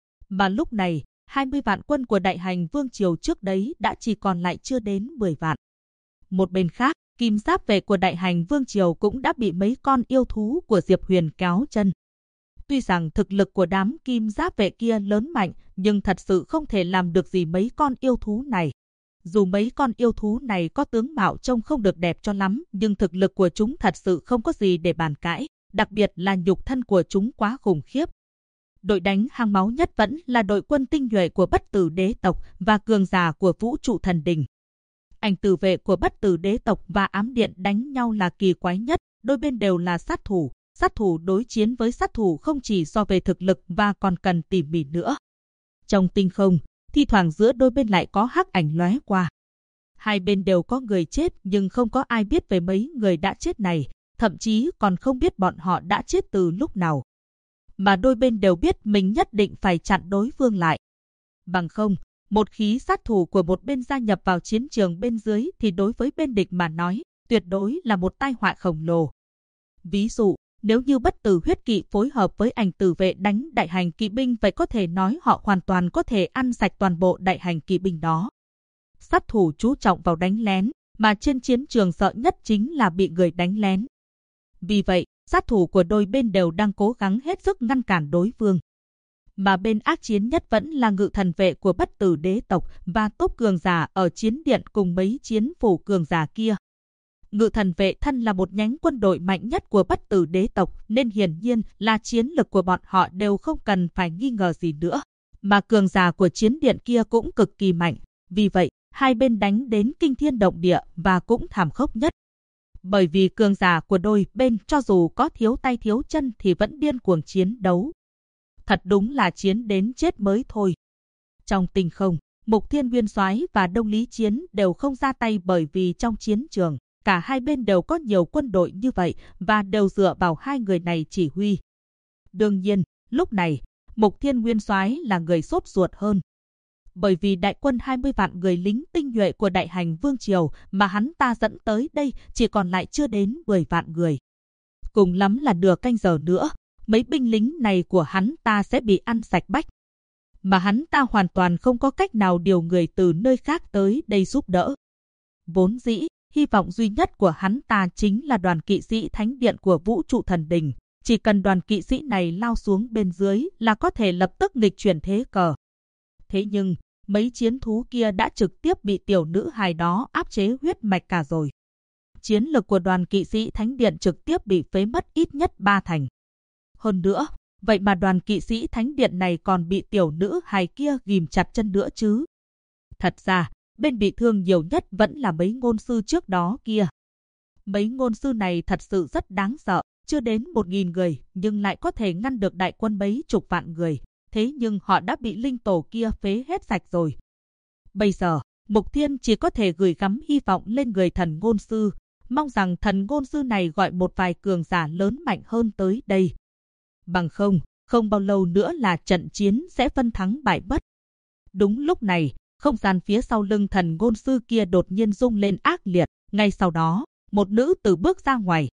Mà lúc này, 20 vạn quân của Đại Hành Vương triều trước đấy đã chỉ còn lại chưa đến 10 vạn. Một bên khác, kim giáp vệ của Đại Hành Vương triều cũng đã bị mấy con yêu thú của Diệp Huyền kéo chân. Tuy rằng thực lực của đám kim giáp vệ kia lớn mạnh, nhưng thật sự không thể làm được gì mấy con yêu thú này. Dù mấy con yêu thú này có tướng mạo trông không được đẹp cho lắm, nhưng thực lực của chúng thật sự không có gì để bàn cãi, đặc biệt là nhục thân của chúng quá khủng khiếp. Đội đánh hăng máu nhất vẫn là đội quân tinh nhuệ của Bất Tử Đế tộc và cường giả của Vũ Trụ Thần Đình. Ảnh tử vệ của Bất Tử Đế tộc và ám điện đánh nhau là kỳ quái nhất, đôi bên đều là sát thủ đối chiến với sát thủ không chỉ so về thực lực và còn cần tỉ mỉ nữa. Trong tinh không, thi thoảng giữa đôi bên lại có hắc ảnh lóe qua. Hai bên đều có người chết nhưng không có ai biết về mấy người đã chết này, thậm chí còn không biết bọn họ đã chết từ lúc nào. Mà đôi bên đều biết mình nhất định phải chặn đối phương lại. Bằng không, một khí sát thủ của một bên gia nhập vào chiến trường bên dưới thì đối với bên địch mà nói, tuyệt đối là một tai họa khổng lồ. Ví dụ, nếu như Bất Tử Huyết Kỵ phối hợp với Ảnh Tử Vệ đánh đại hành kỵ binh, vậy có thể nói họ hoàn toàn có thể ăn sạch toàn bộ đại hành kỵ binh đó. Sát thủ chú trọng vào đánh lén, mà trên chiến trường sợ nhất chính là bị người đánh lén. Vì vậy, sát thủ của đôi bên đều đang cố gắng hết sức ngăn cản đối phương. Mà bên ác chiến nhất vẫn là Ngự Thần Vệ của Bất Tử Đế tộc và tốp cường giả ở chiến điện cùng mấy chiến phủ cường giả kia. Ngự Thần Vệ thân là một nhánh quân đội mạnh nhất của Bất Tử Đế tộc nên hiển nhiên là chiến lực của bọn họ đều không cần phải nghi ngờ gì nữa. Mà cường giả của chiến điện kia cũng cực kỳ mạnh. Vì vậy, hai bên đánh đến kinh thiên động địa và cũng thảm khốc nhất. Bởi vì cường giả của đôi bên cho dù có thiếu tay thiếu chân thì vẫn điên cuồng chiến đấu. Thật đúng là chiến đến chết mới thôi. Trong tinh không, Mục Thiên Nguyên Soái và Đông Lý Chiến đều không ra tay bởi vì trong chiến trường, cả hai bên đều có nhiều quân đội như vậy và đều dựa vào hai người này chỉ huy. Đương nhiên, lúc này, Mục Thiên Nguyên Soái là người sốt ruột hơn. Bởi vì đại quân 20 vạn người lính tinh nhuệ của Đại Hành Vương Triều mà hắn ta dẫn tới đây chỉ còn lại chưa đến 10 vạn người. Cùng lắm là nửa canh giờ nữa, mấy binh lính này của hắn ta sẽ bị ăn sạch bách. Mà hắn ta hoàn toàn không có cách nào điều người từ nơi khác tới đây giúp đỡ. Vốn dĩ, hy vọng duy nhất của hắn ta chính là đoàn kỵ sĩ thánh điện của Vũ Trụ Thần Đình. Chỉ cần đoàn kỵ sĩ này lao xuống bên dưới là có thể lập tức nghịch chuyển thế cờ. Thế nhưng, mấy chiến thú kia đã trực tiếp bị tiểu nữ hài đó áp chế huyết mạch cả rồi. Chiến lực của đoàn kỵ sĩ thánh điện trực tiếp bị phế mất ít nhất 3 thành. Hơn nữa, vậy mà đoàn kỵ sĩ thánh điện này còn bị tiểu nữ hài kia ghìm chặt chân nữa chứ. Thật ra, bên bị thương nhiều nhất vẫn là mấy ngôn sư trước đó kia. Mấy ngôn sư này thật sự rất đáng sợ, chưa đến 1000 người nhưng lại có thể ngăn được đại quân mấy chục vạn người. Thế nhưng họ đã bị linh tổ kia phế hết sạch rồi. Bây giờ, Mục Thiên chỉ có thể gửi gắm hy vọng lên người thần ngôn sư, mong rằng thần ngôn sư này gọi một vài cường giả lớn mạnh hơn tới đây. Bằng không bao lâu nữa là trận chiến sẽ phân thắng bại bất. Đúng lúc này, không gian phía sau lưng thần ngôn sư kia đột nhiên rung lên ác liệt, ngay sau đó, một nữ tử bước ra ngoài.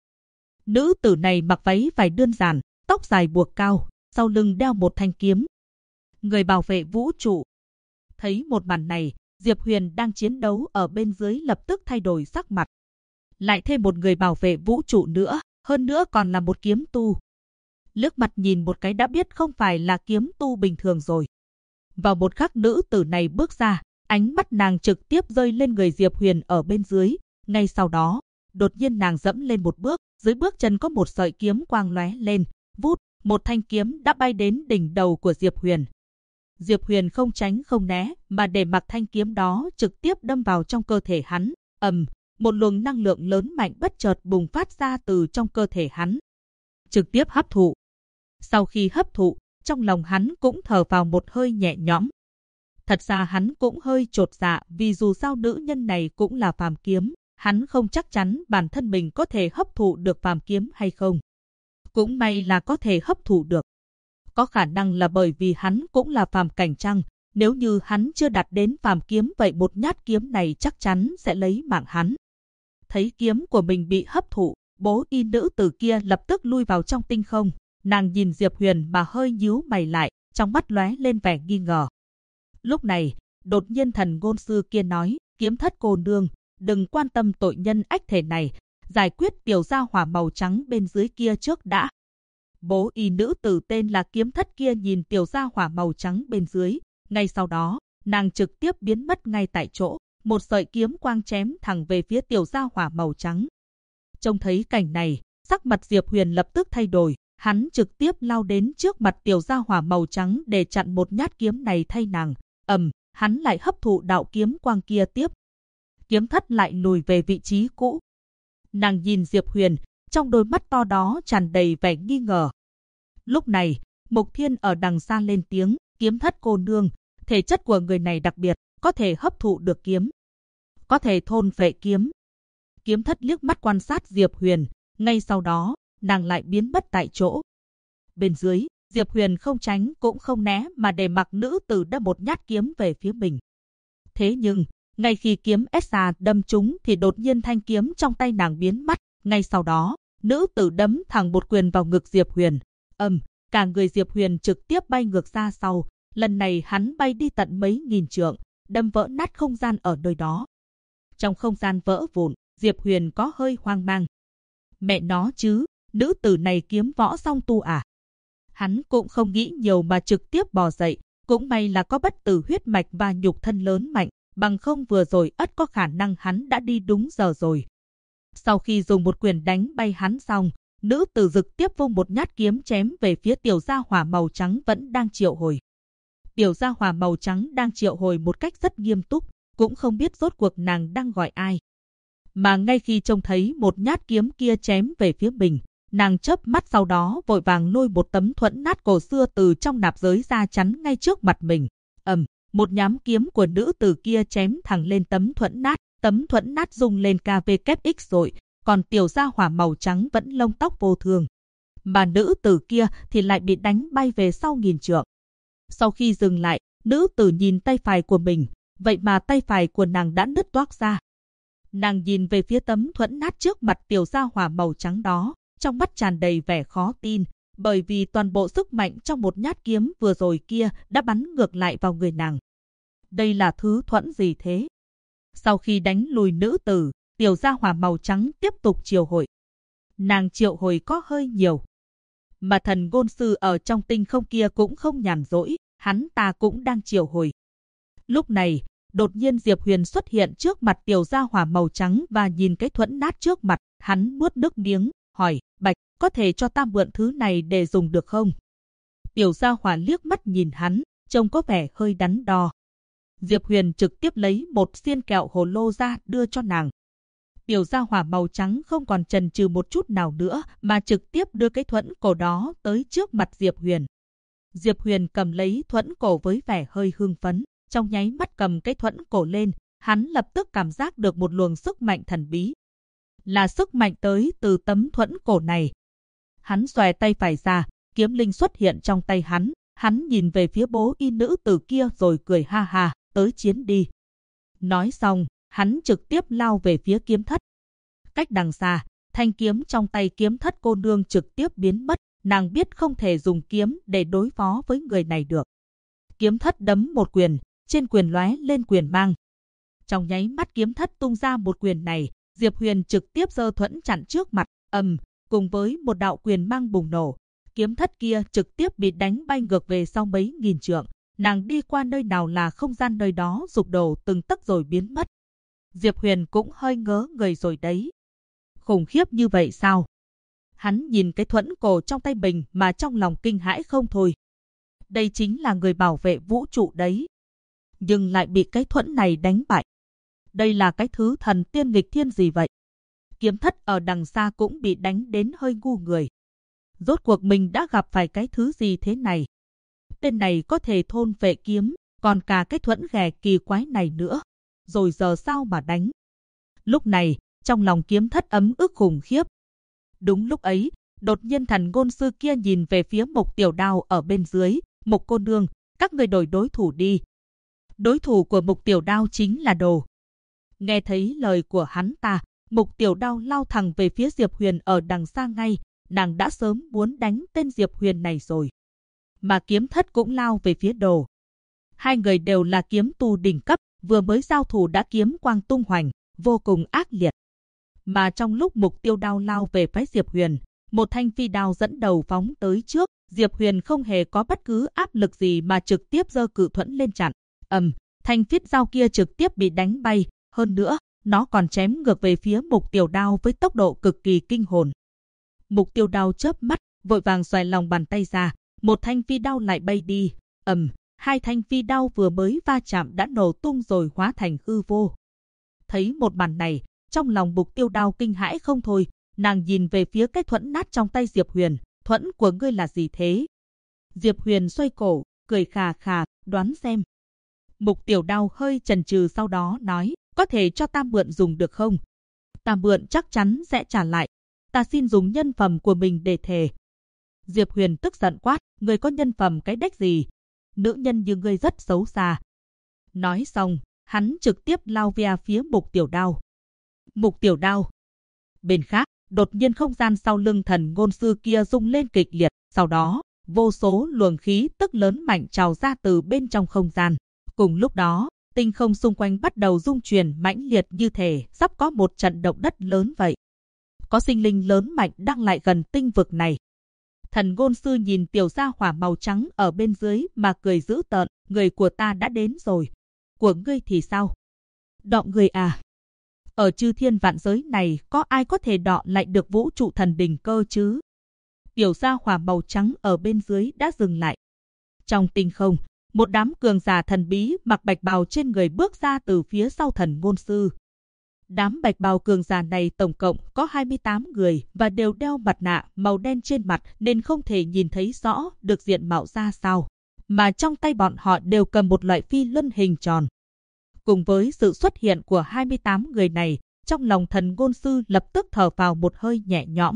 Nữ tử này mặc váy vải đơn giản, tóc dài buộc cao, sau lưng đeo một thanh kiếm. Người bảo vệ vũ trụ. Thấy một màn này, Diệp Huyền đang chiến đấu ở bên dưới lập tức thay đổi sắc mặt. Lại thêm một người bảo vệ vũ trụ nữa, hơn nữa còn là một kiếm tu. Liếc mặt nhìn một cái đã biết không phải là kiếm tu bình thường rồi. Vào một khắc nữ tử này bước ra, ánh mắt nàng trực tiếp rơi lên người Diệp Huyền ở bên dưới. Ngay sau đó, đột nhiên nàng dẫm lên một bước, dưới bước chân có một sợi kiếm quang lóe lên, vút, một thanh kiếm đã bay đến đỉnh đầu của Diệp Huyền. Diệp Huyền không tránh không né, mà để mặc thanh kiếm đó trực tiếp đâm vào trong cơ thể hắn. Một luồng năng lượng lớn mạnh bất chợt bùng phát ra từ trong cơ thể hắn. Trực tiếp hấp thụ. Sau khi hấp thụ, trong lòng hắn cũng thở vào một hơi nhẹ nhõm. Thật ra hắn cũng hơi chột dạ vì dù sao nữ nhân này cũng là phàm kiếm, hắn không chắc chắn bản thân mình có thể hấp thụ được phàm kiếm hay không. Cũng may là có thể hấp thụ được. Có khả năng là bởi vì hắn cũng là phàm cảnh chăng, nếu như hắn chưa đạt đến phàm kiếm vậy một nhát kiếm này chắc chắn sẽ lấy mạng hắn. Thấy kiếm của mình bị hấp thụ, bố y nữ tử kia lập tức lui vào trong tinh không. Nàng nhìn Diệp Huyền mà hơi nhíu mày lại, trong mắt lóe lên vẻ nghi ngờ. Lúc này, đột nhiên thần ngôn sư kia nói, Kiếm Thất cô nương, đừng quan tâm tội nhân ách thể này, giải quyết tiểu gia hỏa màu trắng bên dưới kia trước đã. Bố y nữ tử tên là Kiếm Thất kia nhìn tiểu gia hỏa màu trắng bên dưới, ngay sau đó, nàng trực tiếp biến mất ngay tại chỗ, một sợi kiếm quang chém thẳng về phía tiểu gia hỏa màu trắng. Trông thấy cảnh này, sắc mặt Diệp Huyền lập tức thay đổi, hắn trực tiếp lao đến trước mặt tiểu gia hỏa màu trắng để chặn một nhát kiếm này thay nàng. Hắn lại hấp thụ đạo kiếm quang kia tiếp. Kiếm Thất lại lùi về vị trí cũ. Nàng nhìn Diệp Huyền, trong đôi mắt to đó tràn đầy vẻ nghi ngờ. Lúc này, Mục Thiên ở đằng xa lên tiếng, Kiếm Thất cô nương, thể chất của người này đặc biệt, có thể hấp thụ được kiếm, có thể thôn phệ kiếm. Kiếm Thất liếc mắt quan sát Diệp Huyền, Ngay sau đó, nàng lại biến mất tại chỗ. Bên dưới, Diệp Huyền không tránh cũng không né mà để mặc nữ tử đâm một nhát kiếm về phía mình. Thế nhưng, ngay khi kiếm Esa đâm trúng thì đột nhiên thanh kiếm trong tay nàng biến mất. Ngay sau đó, nữ tử đấm thẳng một quyền vào ngực Diệp Huyền. Cả người Diệp Huyền trực tiếp bay ngược ra sau. Lần này hắn bay đi tận mấy nghìn trượng, đâm vỡ nát không gian ở nơi đó. Trong không gian vỡ vụn, Diệp Huyền có hơi hoang mang. Mẹ nó chứ, nữ tử này kiếm võ song tu à? Hắn cũng không nghĩ nhiều mà trực tiếp bò dậy, cũng may là có bất tử huyết mạch và nhục thân lớn mạnh, bằng không vừa rồi ắt có khả năng hắn đã đi đúng giờ rồi. Sau khi dùng một quyền đánh bay hắn xong, nữ tử trực tiếp vung một nhát kiếm chém về phía tiểu gia hỏa màu trắng vẫn đang triệu hồi. Tiểu gia hỏa màu trắng đang triệu hồi một cách rất nghiêm túc, cũng không biết rốt cuộc nàng đang gọi ai. Mà ngay khi trông thấy một nhát kiếm kia chém về phía mình, nàng chớp mắt sau đó vội vàng lôi một tấm thuẫn nát cổ xưa từ trong nạp giới ra chắn ngay trước mặt mình. Một nhám kiếm của nữ tử kia chém thẳng lên tấm thuẫn nát rung lên KVKX rồi, còn tiểu gia hỏa màu trắng vẫn lông tóc vô thương. Mà nữ tử kia thì lại bị đánh bay về sau nghìn trượng. Sau khi dừng lại, nữ tử nhìn tay phải của mình, vậy mà tay phải của nàng đã nứt toác ra. Nàng nhìn về phía tấm thuẫn nát trước mặt tiểu gia hỏa màu trắng đó, trong mắt tràn đầy vẻ khó tin, bởi vì toàn bộ sức mạnh trong một nhát kiếm vừa rồi kia đã bắn ngược lại vào người nàng. Đây là thứ thuẫn gì thế? Sau khi đánh lùi nữ tử, tiểu gia hỏa màu trắng tiếp tục triệu hồi. Nàng triệu hồi có hơi nhiều. Mà thần ngôn sư ở trong tinh không kia cũng không nhàn rỗi, hắn ta cũng đang triệu hồi. Lúc này, đột nhiên Diệp Huyền xuất hiện trước mặt tiểu gia hỏa màu trắng và nhìn cái thuẫn nát trước mặt, hắn nuốt nước miếng, hỏi, Bạch, có thể cho ta mượn thứ này để dùng được không? Tiểu gia hỏa liếc mắt nhìn hắn, trông có vẻ hơi đắn đo. Diệp Huyền trực tiếp lấy một xiên kẹo hồ lô ra đưa cho nàng. Tiểu gia hỏa màu trắng không còn chần chừ một chút nào nữa mà trực tiếp đưa cái thuẫn cổ đó tới trước mặt Diệp Huyền. Diệp Huyền cầm lấy thuẫn cổ với vẻ hơi hưng phấn, trong nháy mắt cầm cái thuẫn cổ lên, hắn lập tức cảm giác được một luồng sức mạnh thần bí. Là sức mạnh tới từ tấm thuẫn cổ này. Hắn xòe tay phải ra, kiếm linh xuất hiện trong tay hắn nhìn về phía bố y nữ tử kia rồi cười ha ha, tới chiến đi. Nói xong, hắn trực tiếp lao về phía kiếm thất. Cách đằng xa, thanh kiếm trong tay kiếm thất cô nương trực tiếp biến mất, nàng biết không thể dùng kiếm để đối phó với người này được. Kiếm thất đấm một quyền, trên quyền lóe lên quyền mang. Trong nháy mắt kiếm thất tung ra một quyền này, Diệp Huyền trực tiếp giơ thuẫn chặn trước mặt, cùng với một đạo quyền mang bùng nổ. Kiếm thất kia trực tiếp bị đánh bay ngược về sau mấy nghìn trượng, nàng đi qua nơi nào là không gian nơi đó sụp đổ từng tấc rồi biến mất. Diệp Huyền cũng hơi ngớ người rồi đấy. Khủng khiếp như vậy sao? Hắn nhìn cái thuẫn cổ trong tay mình mà trong lòng kinh hãi không thôi. Đây chính là người bảo vệ vũ trụ đấy. Nhưng lại bị cái thuẫn này đánh bại. Đây là cái thứ thần tiên nghịch thiên gì vậy? Kiếm thất ở đằng xa cũng bị đánh đến hơi ngu người. Rốt cuộc mình đã gặp phải cái thứ gì thế này? Tên này có thể thôn vệ kiếm, còn cả cái thuẫn ghẻ kỳ quái này nữa. Rồi giờ sao mà đánh? Lúc này, trong lòng kiếm thất ấm ức khủng khiếp. Đúng lúc ấy, đột nhiên thần ngôn sư kia nhìn về phía Mộc Tiểu Đao ở bên dưới. Mộc cô nương, các người đổi đối thủ đi. Đối thủ của Mộc Tiểu Đao chính là Đồ. Nghe thấy lời của hắn ta, Mộc Tiểu Đao lao thẳng về phía Diệp Huyền ở đằng xa ngay. Nàng đã sớm muốn đánh tên Diệp Huyền này rồi. Mà kiếm thất cũng lao về phía Đồ. Hai người đều là kiếm tu đỉnh cấp, vừa mới giao thủ đã kiếm quang tung hoành, vô cùng ác liệt. Mà trong lúc Mục Tiêu Đao lao về phái Diệp Huyền, một thanh phi đao dẫn đầu phóng tới trước, Diệp Huyền không hề có bất cứ áp lực gì mà trực tiếp giơ cự thuẫn lên chặn. Thanh phiết dao kia trực tiếp bị đánh bay, hơn nữa, nó còn chém ngược về phía Mục Tiểu Đao với tốc độ cực kỳ kinh hồn. Mục Tiêu Đao chớp mắt, vội vàng xoay lòng bàn tay ra, một thanh phi đao lại bay đi. Hai thanh phi đao vừa mới va chạm đã nổ tung rồi hóa thành hư vô. Thấy một màn này, trong lòng Mục Tiêu Đao kinh hãi không thôi, nàng nhìn về phía cái thuẫn nát trong tay Diệp Huyền, thuẫn của ngươi là gì thế? Diệp Huyền xoay cổ, cười khà khà, đoán xem. Mục Tiểu Đao hơi chần chừ sau đó nói, có thể cho ta mượn dùng được không? Ta mượn chắc chắn sẽ trả lại. ta xin dùng nhân phẩm của mình để thề. Diệp Huyền tức giận quát, người có nhân phẩm cái đếch gì? Nữ nhân như ngươi rất xấu xa. Nói xong, hắn trực tiếp lao về phía Mục Tiểu Đao. Mục Tiểu Đao. Bên khác, đột nhiên không gian sau lưng thần ngôn sư kia rung lên kịch liệt, sau đó, vô số luồng khí tức lớn mạnh trào ra từ bên trong không gian. Cùng lúc đó, tinh không xung quanh bắt đầu rung chuyển mãnh liệt như thể sắp có một trận động đất lớn vậy. Có sinh linh lớn mạnh đang lại gần tinh vực này. Thần ngôn sư nhìn tiểu gia hỏa màu trắng ở bên dưới mà cười dữ tợn, người của ta đã đến rồi. Của ngươi thì sao? Đọ người à? Ở chư thiên vạn giới này có ai có thể đọ lại được vũ trụ thần đình cơ chứ? Tiểu gia hỏa màu trắng ở bên dưới đã dừng lại. Trong tinh không, một đám cường giả thần bí mặc bạch bào trên người bước ra từ phía sau thần ngôn sư. Đám bạch bào cường giả này tổng cộng có 28 người và đều đeo mặt nạ màu đen trên mặt nên không thể nhìn thấy rõ được diện mạo ra sao. Mà trong tay bọn họ đều cầm một loại phi luân hình tròn. Cùng với sự xuất hiện của 28 người này, trong lòng thần ngôn sư lập tức thở vào một hơi nhẹ nhõm.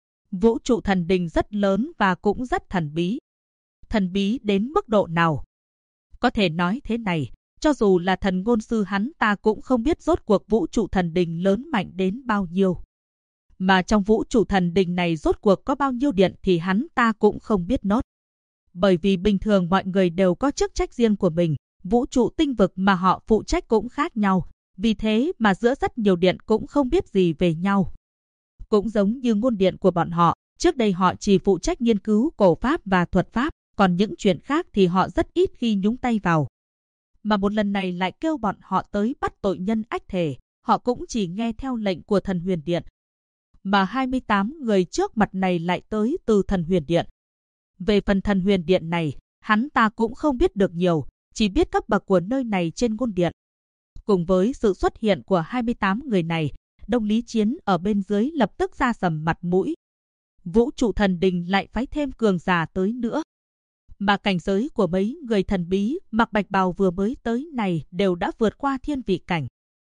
Vũ trụ thần đình rất lớn và cũng rất thần bí. Thần bí đến mức độ nào? Có thể nói thế này, cho dù là thần ngôn sư hắn ta cũng không biết rốt cuộc vũ trụ thần đình lớn mạnh đến bao nhiêu. Mà trong vũ trụ thần đình này rốt cuộc có bao nhiêu điện thì hắn ta cũng không biết nốt. Bởi vì bình thường mọi người đều có chức trách riêng của mình, vũ trụ tinh vực mà họ phụ trách cũng khác nhau, vì thế mà giữa rất nhiều điện cũng không biết gì về nhau. Cũng giống như ngôn điện của bọn họ, trước đây họ chỉ phụ trách nghiên cứu cổ pháp và thuật pháp, còn những chuyện khác thì họ rất ít khi nhúng tay vào. Mà một lần này lại kêu bọn họ tới bắt tội nhân ách thể, họ cũng chỉ nghe theo lệnh của thần huyền điện. Mà 28 người trước mặt này lại tới từ thần huyền điện. Về phần thần huyền điện này, hắn ta cũng không biết được nhiều, chỉ biết cấp bậc của nơi này trên ngôn điện. Cùng với sự xuất hiện của 28 người này, Đông Lý Chiến ở bên dưới lập tức ra sầm mặt mũi. Vũ trụ thần đình lại phái thêm cường giả tới nữa. Mà cảnh giới của mấy người thần bí mặc bạch bào vừa mới tới này đều đã vượt qua thiên vị cảnh.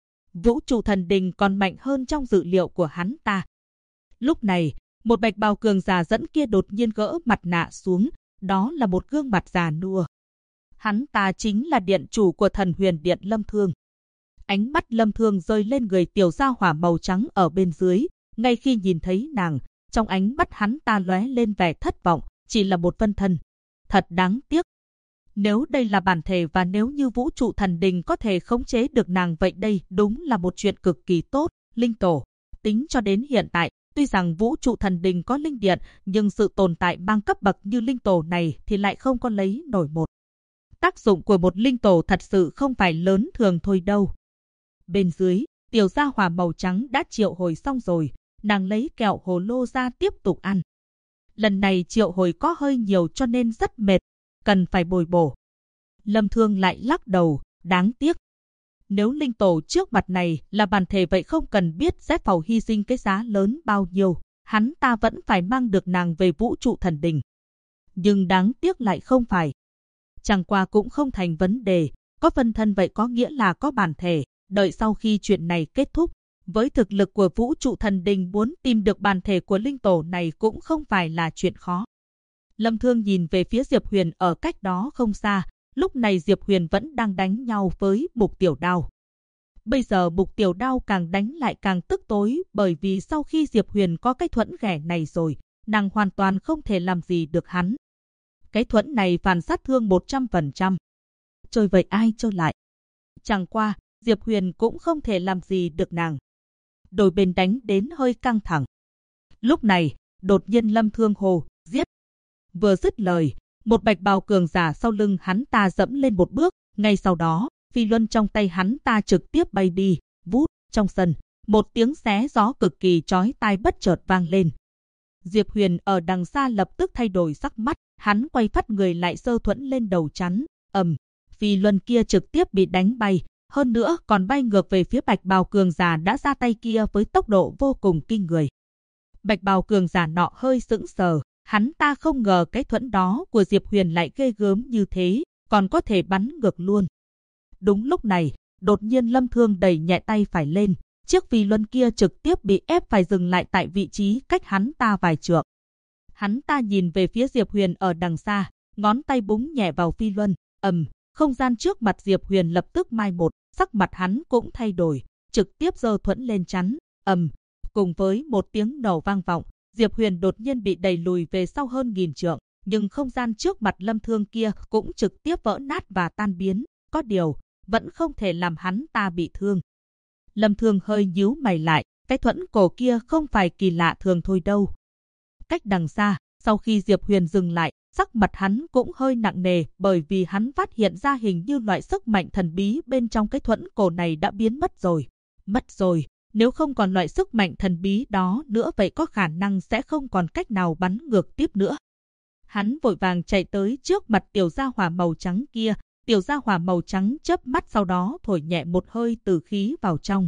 Vũ trụ thần đình còn mạnh hơn trong dự liệu của hắn ta. Lúc này, một bạch bào cường giả dẫn kia đột nhiên gỡ mặt nạ xuống, đó là một gương mặt già nua. Hắn ta chính là điện chủ của thần huyền điện Lâm Thương. Ánh mắt Lâm Thương rơi lên người tiểu gia hỏa màu trắng ở bên dưới, ngay khi nhìn thấy nàng, trong ánh mắt hắn ta lóe lên vẻ thất vọng, chỉ là một phân thân. Thật đáng tiếc. Nếu đây là bản thể và nếu như vũ trụ thần đình có thể khống chế được nàng vậy đây đúng là một chuyện cực kỳ tốt. Linh tổ, tính cho đến hiện tại, tuy rằng vũ trụ thần đình có linh điện, nhưng sự tồn tại mang cấp bậc như linh tổ này thì lại không có lấy nổi một. Tác dụng của một linh tổ thật sự không phải lớn thường thôi đâu. Bên dưới, tiểu gia hỏa màu trắng đã triệu hồi xong rồi, nàng lấy kẹo hồ lô ra tiếp tục ăn. Lần này triệu hồi có hơi nhiều cho nên rất mệt, cần phải bồi bổ. Lâm Thương lại lắc đầu, đáng tiếc. Nếu linh tổ trước mặt này là bản thể vậy không cần biết sẽ phải hy sinh cái giá lớn bao nhiêu, hắn ta vẫn phải mang được nàng về vũ trụ thần đình. Nhưng đáng tiếc lại không phải. Chẳng qua cũng không thành vấn đề, có phân thân vậy có nghĩa là có bản thể, đợi sau khi chuyện này kết thúc. Với thực lực của vũ trụ thần đình muốn tìm được bản thể của linh tổ này cũng không phải là chuyện khó. Lâm Thương nhìn về phía Diệp Huyền ở cách đó không xa, lúc này Diệp Huyền vẫn đang đánh nhau với Mục Tiểu Đao. Bây giờ Mục Tiểu Đao càng đánh lại càng tức tối bởi vì sau khi Diệp Huyền có cái thuẫn ghẻ này rồi, nàng hoàn toàn không thể làm gì được hắn. Cái thuẫn này phản sát thương 100%. Chơi vậy ai chơi lại? Chẳng qua, Diệp Huyền cũng không thể làm gì được nàng. Đôi bên đánh đến hơi căng thẳng. Lúc này, đột nhiên Lâm Thương hồ, giết. Vừa dứt lời, một bạch bào cường giả sau lưng hắn ta dẫm lên một bước, ngay sau đó, phi luân trong tay hắn ta trực tiếp bay đi, vút, trong sân, một tiếng xé gió cực kỳ chói tai bất chợt vang lên. Diệp Huyền ở đằng xa lập tức thay đổi sắc mắt, hắn quay phát người lại sơ thuẫn lên đầu chắn, phi luân kia trực tiếp bị đánh bay. Hơn nữa còn bay ngược về phía bạch bào cường giả đã ra tay kia với tốc độ vô cùng kinh người. Bạch bào cường giả nọ hơi sững sờ, hắn ta không ngờ cái thuẫn đó của Diệp Huyền lại ghê gớm như thế, còn có thể bắn ngược luôn. Đúng lúc này, đột nhiên Lâm Thương đẩy nhẹ tay phải lên, chiếc phi luân kia trực tiếp bị ép phải dừng lại tại vị trí cách hắn ta vài trượng. Hắn ta nhìn về phía Diệp Huyền ở đằng xa, ngón tay búng nhẹ vào phi luân, không gian trước mặt Diệp Huyền lập tức mai một, sắc mặt hắn cũng thay đổi, trực tiếp giơ thuẫn lên chắn, cùng với một tiếng nổ vang vọng, Diệp Huyền đột nhiên bị đẩy lùi về sau hơn 1000 trượng, nhưng không gian trước mặt Lâm Thương kia cũng trực tiếp vỡ nát và tan biến, có điều vẫn không thể làm hắn ta bị thương. Lâm Thương hơi nhíu mày lại, cái thuẫn cổ kia không phải kỳ lạ thường thôi đâu. Cách đằng xa, sau khi Diệp Huyền dừng lại, sắc mặt hắn cũng hơi nặng nề bởi vì hắn phát hiện ra hình như loại sức mạnh thần bí bên trong cái thuẫn cổ này đã biến mất rồi. Mất rồi, nếu không còn loại sức mạnh thần bí đó nữa vậy có khả năng sẽ không còn cách nào bắn ngược tiếp nữa. Hắn vội vàng chạy tới trước mặt tiểu gia hỏa màu trắng kia, tiểu gia hỏa màu trắng chớp mắt sau đó thổi nhẹ một hơi tử khí vào trong,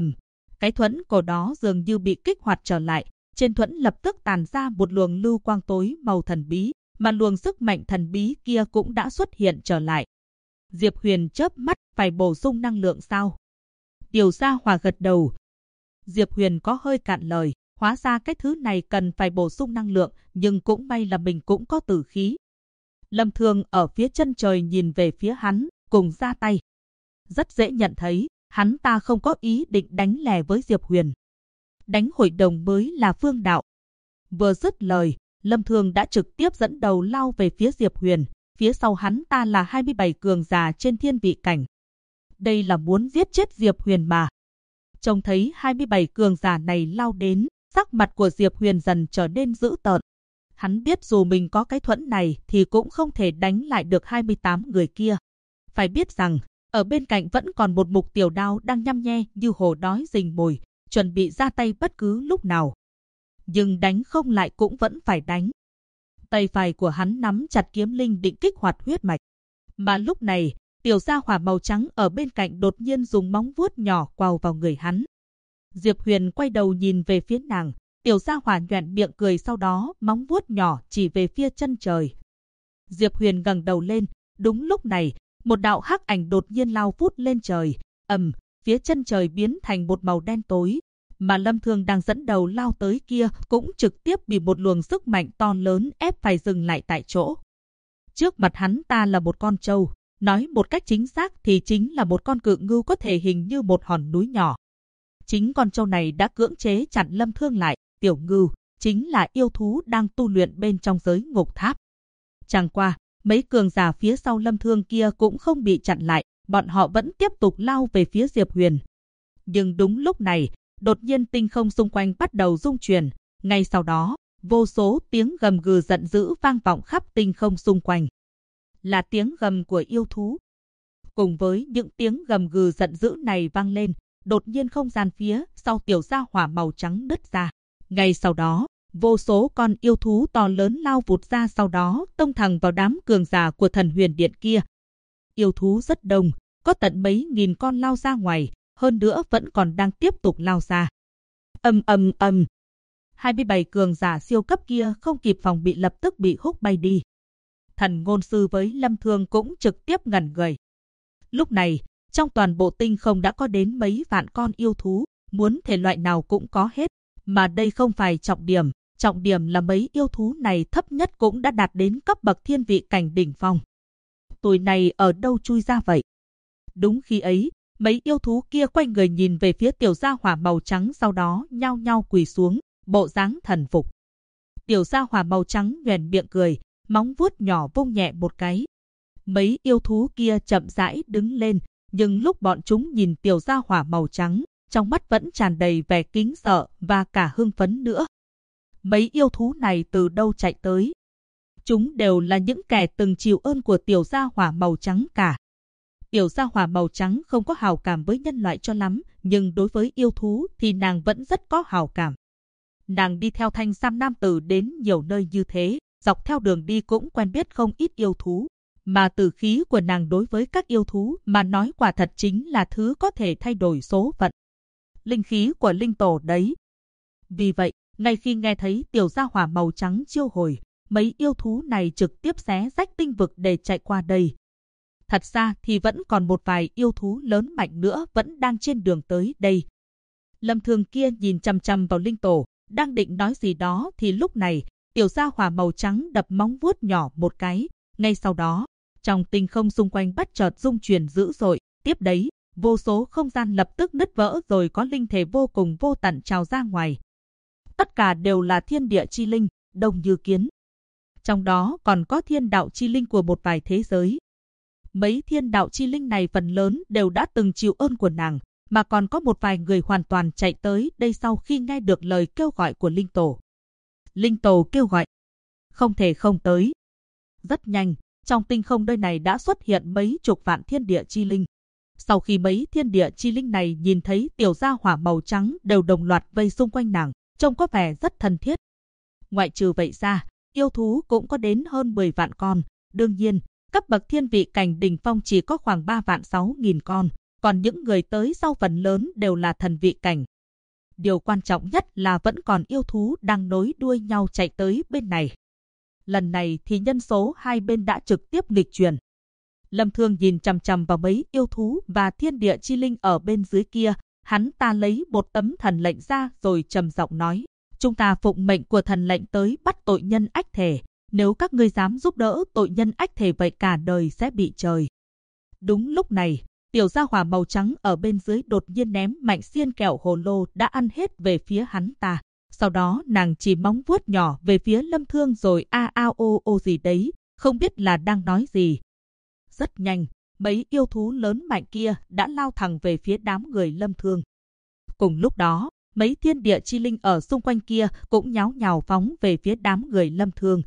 cái thuẫn cổ đó dường như bị kích hoạt trở lại, trên thuẫn lập tức tàn ra một luồng lưu quang tối màu thần bí, mà luồng sức mạnh thần bí kia cũng đã xuất hiện trở lại. Diệp Huyền chớp mắt, phải bổ sung năng lượng sao? Tiểu gia hỏa gật đầu. Diệp Huyền có hơi cạn lời, hóa ra cái thứ này cần phải bổ sung năng lượng, nhưng cũng may là mình cũng có tử khí. Lâm Thương ở phía chân trời nhìn về phía hắn, cùng ra tay. Rất dễ nhận thấy, hắn ta không có ý định đánh lè với Diệp Huyền. Đánh hội đồng mới là phương đạo. Vừa dứt lời, Lâm Thương đã trực tiếp dẫn đầu lao về phía Diệp Huyền, phía sau hắn ta là 27 cường giả trên thiên vị cảnh. Đây là muốn giết chết Diệp Huyền mà. Trông thấy 27 cường giả này lao đến, sắc mặt của Diệp Huyền dần trở nên dữ tợn. Hắn biết dù mình có cái thuẫn này thì cũng không thể đánh lại được 28 người kia. Phải biết rằng, ở bên cạnh vẫn còn một mục tiểu đao đang nhăm nhe như hổ đói rình mồi, chuẩn bị ra tay bất cứ lúc nào. Nhưng đánh không lại cũng vẫn phải đánh. Tay phải của hắn nắm chặt kiếm linh định kích hoạt huyết mạch. Mà lúc này, tiểu gia hỏa màu trắng ở bên cạnh đột nhiên dùng móng vuốt nhỏ quào vào người hắn. Diệp Huyền quay đầu nhìn về phía nàng, tiểu gia hỏa nhoẻn miệng cười, sau đó móng vuốt nhỏ chỉ về phía chân trời. Diệp Huyền ngẩng đầu lên, đúng lúc này, một đạo hắc ảnh đột nhiên lao vút lên trời, phía chân trời biến thành một màu đen tối, mà Lâm Thương đang dẫn đầu lao tới kia cũng trực tiếp bị một luồng sức mạnh to lớn ép phải dừng lại tại chỗ. Trước mặt hắn ta là một con trâu, nói một cách chính xác thì chính là một con cự ngưu có thể hình như một hòn núi nhỏ. Chính con trâu này đã cưỡng chế chặn Lâm Thương lại, tiểu ngưu chính là yêu thú đang tu luyện bên trong giới ngục tháp. Chẳng qua, mấy cường giả phía sau Lâm Thương kia cũng không bị chặn lại, bọn họ vẫn tiếp tục lao về phía Diệp Huyền. Nhưng đúng lúc này, đột nhiên tinh không xung quanh bắt đầu rung chuyển, ngay sau đó, vô số tiếng gầm gừ giận dữ vang vọng khắp tinh không xung quanh. Là tiếng gầm của yêu thú. Cùng với những tiếng gầm gừ giận dữ này vang lên, đột nhiên không gian phía sau tiểu gia hỏa màu trắng nứt ra. Ngay sau đó, vô số con yêu thú to lớn lao vụt ra, sau đó tông thẳng vào đám cường giả của Thần Huyền Điện kia. Yêu thú rất đông, có tận mấy nghìn con lao ra ngoài, hơn nữa vẫn còn đang tiếp tục lao ra. 27 cường giả siêu cấp kia không kịp phòng bị lập tức bị húc bay đi. Thần ngôn sư với Lâm Thương cũng trực tiếp ngẩn người. Lúc này, trong toàn bộ tinh không đã có đến mấy vạn con yêu thú, muốn thể loại nào cũng có hết. Mà đây không phải trọng điểm là mấy yêu thú này thấp nhất cũng đã đạt đến cấp bậc thiên vị cảnh đỉnh phong. Tụi này ở đâu chui ra vậy? Đúng khi ấy, mấy yêu thú kia quay người nhìn về phía tiểu gia hỏa màu trắng, sau đó nhao nhao quỳ xuống, bộ dáng thần phục. Tiểu gia hỏa màu trắng nhoẻn miệng cười, móng vuốt nhỏ vung nhẹ một cái. Mấy yêu thú kia chậm rãi đứng lên, nhưng lúc bọn chúng nhìn tiểu gia hỏa màu trắng, trong mắt vẫn tràn đầy vẻ kính sợ và cả hưng phấn nữa. Mấy yêu thú này từ đâu chạy tới? Chúng đều là những kẻ từng chịu ơn của tiểu gia hỏa màu trắng cả. Tiểu gia hỏa màu trắng không có hào cảm với nhân loại cho lắm, nhưng đối với yêu thú thì nàng vẫn rất có hào cảm. Nàng đi theo Thanh Sam nam tử đến nhiều nơi như thế, dọc theo đường đi cũng quen biết không ít yêu thú. Mà tử khí của nàng đối với các yêu thú mà nói quả thật chính là thứ có thể thay đổi số phận. Linh khí của linh tổ đấy. Vì vậy, ngay khi nghe thấy tiểu gia hỏa màu trắng chiêu hồi, mấy yêu thú này trực tiếp xé rách tinh vực để chạy qua đây. Thật ra thì vẫn còn một vài yêu thú lớn mạnh nữa vẫn đang trên đường tới đây. Lâm Thương kia nhìn chằm chằm vào linh tổ, đang định nói gì đó thì lúc này, tiểu gia hỏa màu trắng đập móng vuốt nhỏ một cái. Ngay sau đó, trong tinh không xung quanh bất chợt rung chuyển dữ dội, tiếp đấy, vô số không gian lập tức nứt vỡ rồi có linh thể vô cùng vô tận trào ra ngoài. Tất cả đều là thiên địa chi linh, đông như kiến. Trong đó còn có thiên đạo chi linh của một vài thế giới. Mấy thiên đạo chi linh này phần lớn đều đã từng chịu ơn của nàng, mà còn có một vài người hoàn toàn chạy tới đây sau khi nghe được lời kêu gọi của linh tổ. Linh tổ kêu gọi, không thể không tới. Rất nhanh, trong tinh không nơi này đã xuất hiện mấy chục vạn thiên địa chi linh. Sau khi mấy thiên địa chi linh này nhìn thấy tiểu gia hỏa màu trắng đều đồng loạt vây xung quanh nàng, trông có vẻ rất thân thiết. Ngoại trừ vậy ra, yêu thú cũng có đến hơn 10 vạn con. Đương nhiên, cấp bậc thiên vị cảnh đỉnh phong chỉ có khoảng 3 vạn 6 nghìn con, còn những người tới sau phần lớn đều là thần vị cảnh. Điều quan trọng nhất là vẫn còn yêu thú đang nối đuôi nhau chạy tới bên này. Lần này thì nhân số hai bên đã trực tiếp nghịch chuyển. Lâm Thương nhìn chằm chằm vào mấy yêu thú và thiên địa chi linh ở bên dưới kia, hắn ta lấy một tấm thần lệnh ra rồi trầm giọng nói, chúng ta phụng mệnh của thần lệnh tới bắt tội nhân ách thể, nếu các ngươi dám giúp đỡ tội nhân ách thể vậy cả đời sẽ bị trời. Đúng lúc này, tiểu gia hỏa màu trắng ở bên dưới đột nhiên ném mạnh xiên kẹo hồ lô đã ăn hết về phía hắn ta. Sau đó nàng chỉ móng vuốt nhỏ về phía Lâm Thương rồi a a ô ô gì đấy, không biết là đang nói gì. Rất nhanh, mấy yêu thú lớn mạnh kia đã lao thẳng về phía đám người Lâm Thương. Cùng lúc đó, mấy thiên địa chi linh ở xung quanh kia cũng nháo nhào phóng về phía đám người Lâm Thương.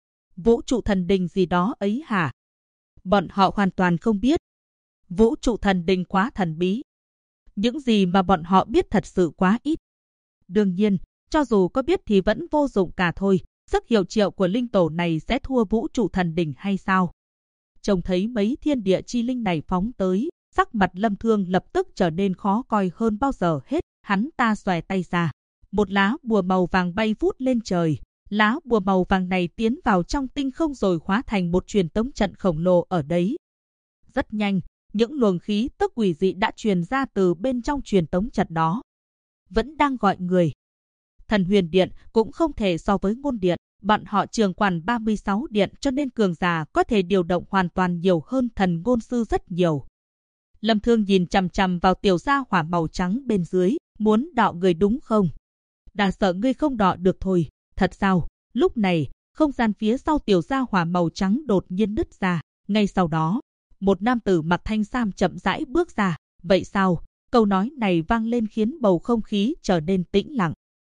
Vũ trụ thần đình gì đó ấy hả? Bọn họ hoàn toàn không biết. Vũ trụ thần đình quá thần bí. Những gì mà bọn họ biết thật sự quá ít. Đương nhiên, cho dù có biết thì vẫn vô dụng cả thôi. Sức hiệu triệu của linh tổ này sẽ thua vũ trụ thần đình hay sao? Trông thấy mấy thiên địa chi linh này phóng tới, sắc mặt Lâm Thương lập tức trở nên khó coi hơn bao giờ hết. Hắn ta xòe tay ra, một lá bùa màu vàng bay vút lên trời. Lá bùa màu vàng này tiến vào trong tinh không rồi hóa thành một truyền tống trận khổng lồ ở đấy. Rất nhanh, những luồng khí tức quỷ dị đã truyền ra từ bên trong truyền tống trận đó. Vẫn đang gọi người. Thần huyền điện cũng không thể so với ngôn điện, bọn họ trường quản 36 điện cho nên cường giả có thể điều động hoàn toàn nhiều hơn thần ngôn sư rất nhiều. Lâm Thương nhìn chằm chằm vào tiểu gia hỏa màu trắng bên dưới, muốn đọ người đúng không? Đã sợ ngươi không đọ được thôi. Thật sao? Lúc này, không gian phía sau tiểu gia hỏa màu trắng đột nhiên nứt ra. Ngay sau đó, một nam tử mặc thanh sam chậm rãi bước ra. Vậy sao? Câu nói này vang lên khiến bầu không khí trở nên tĩnh lặng.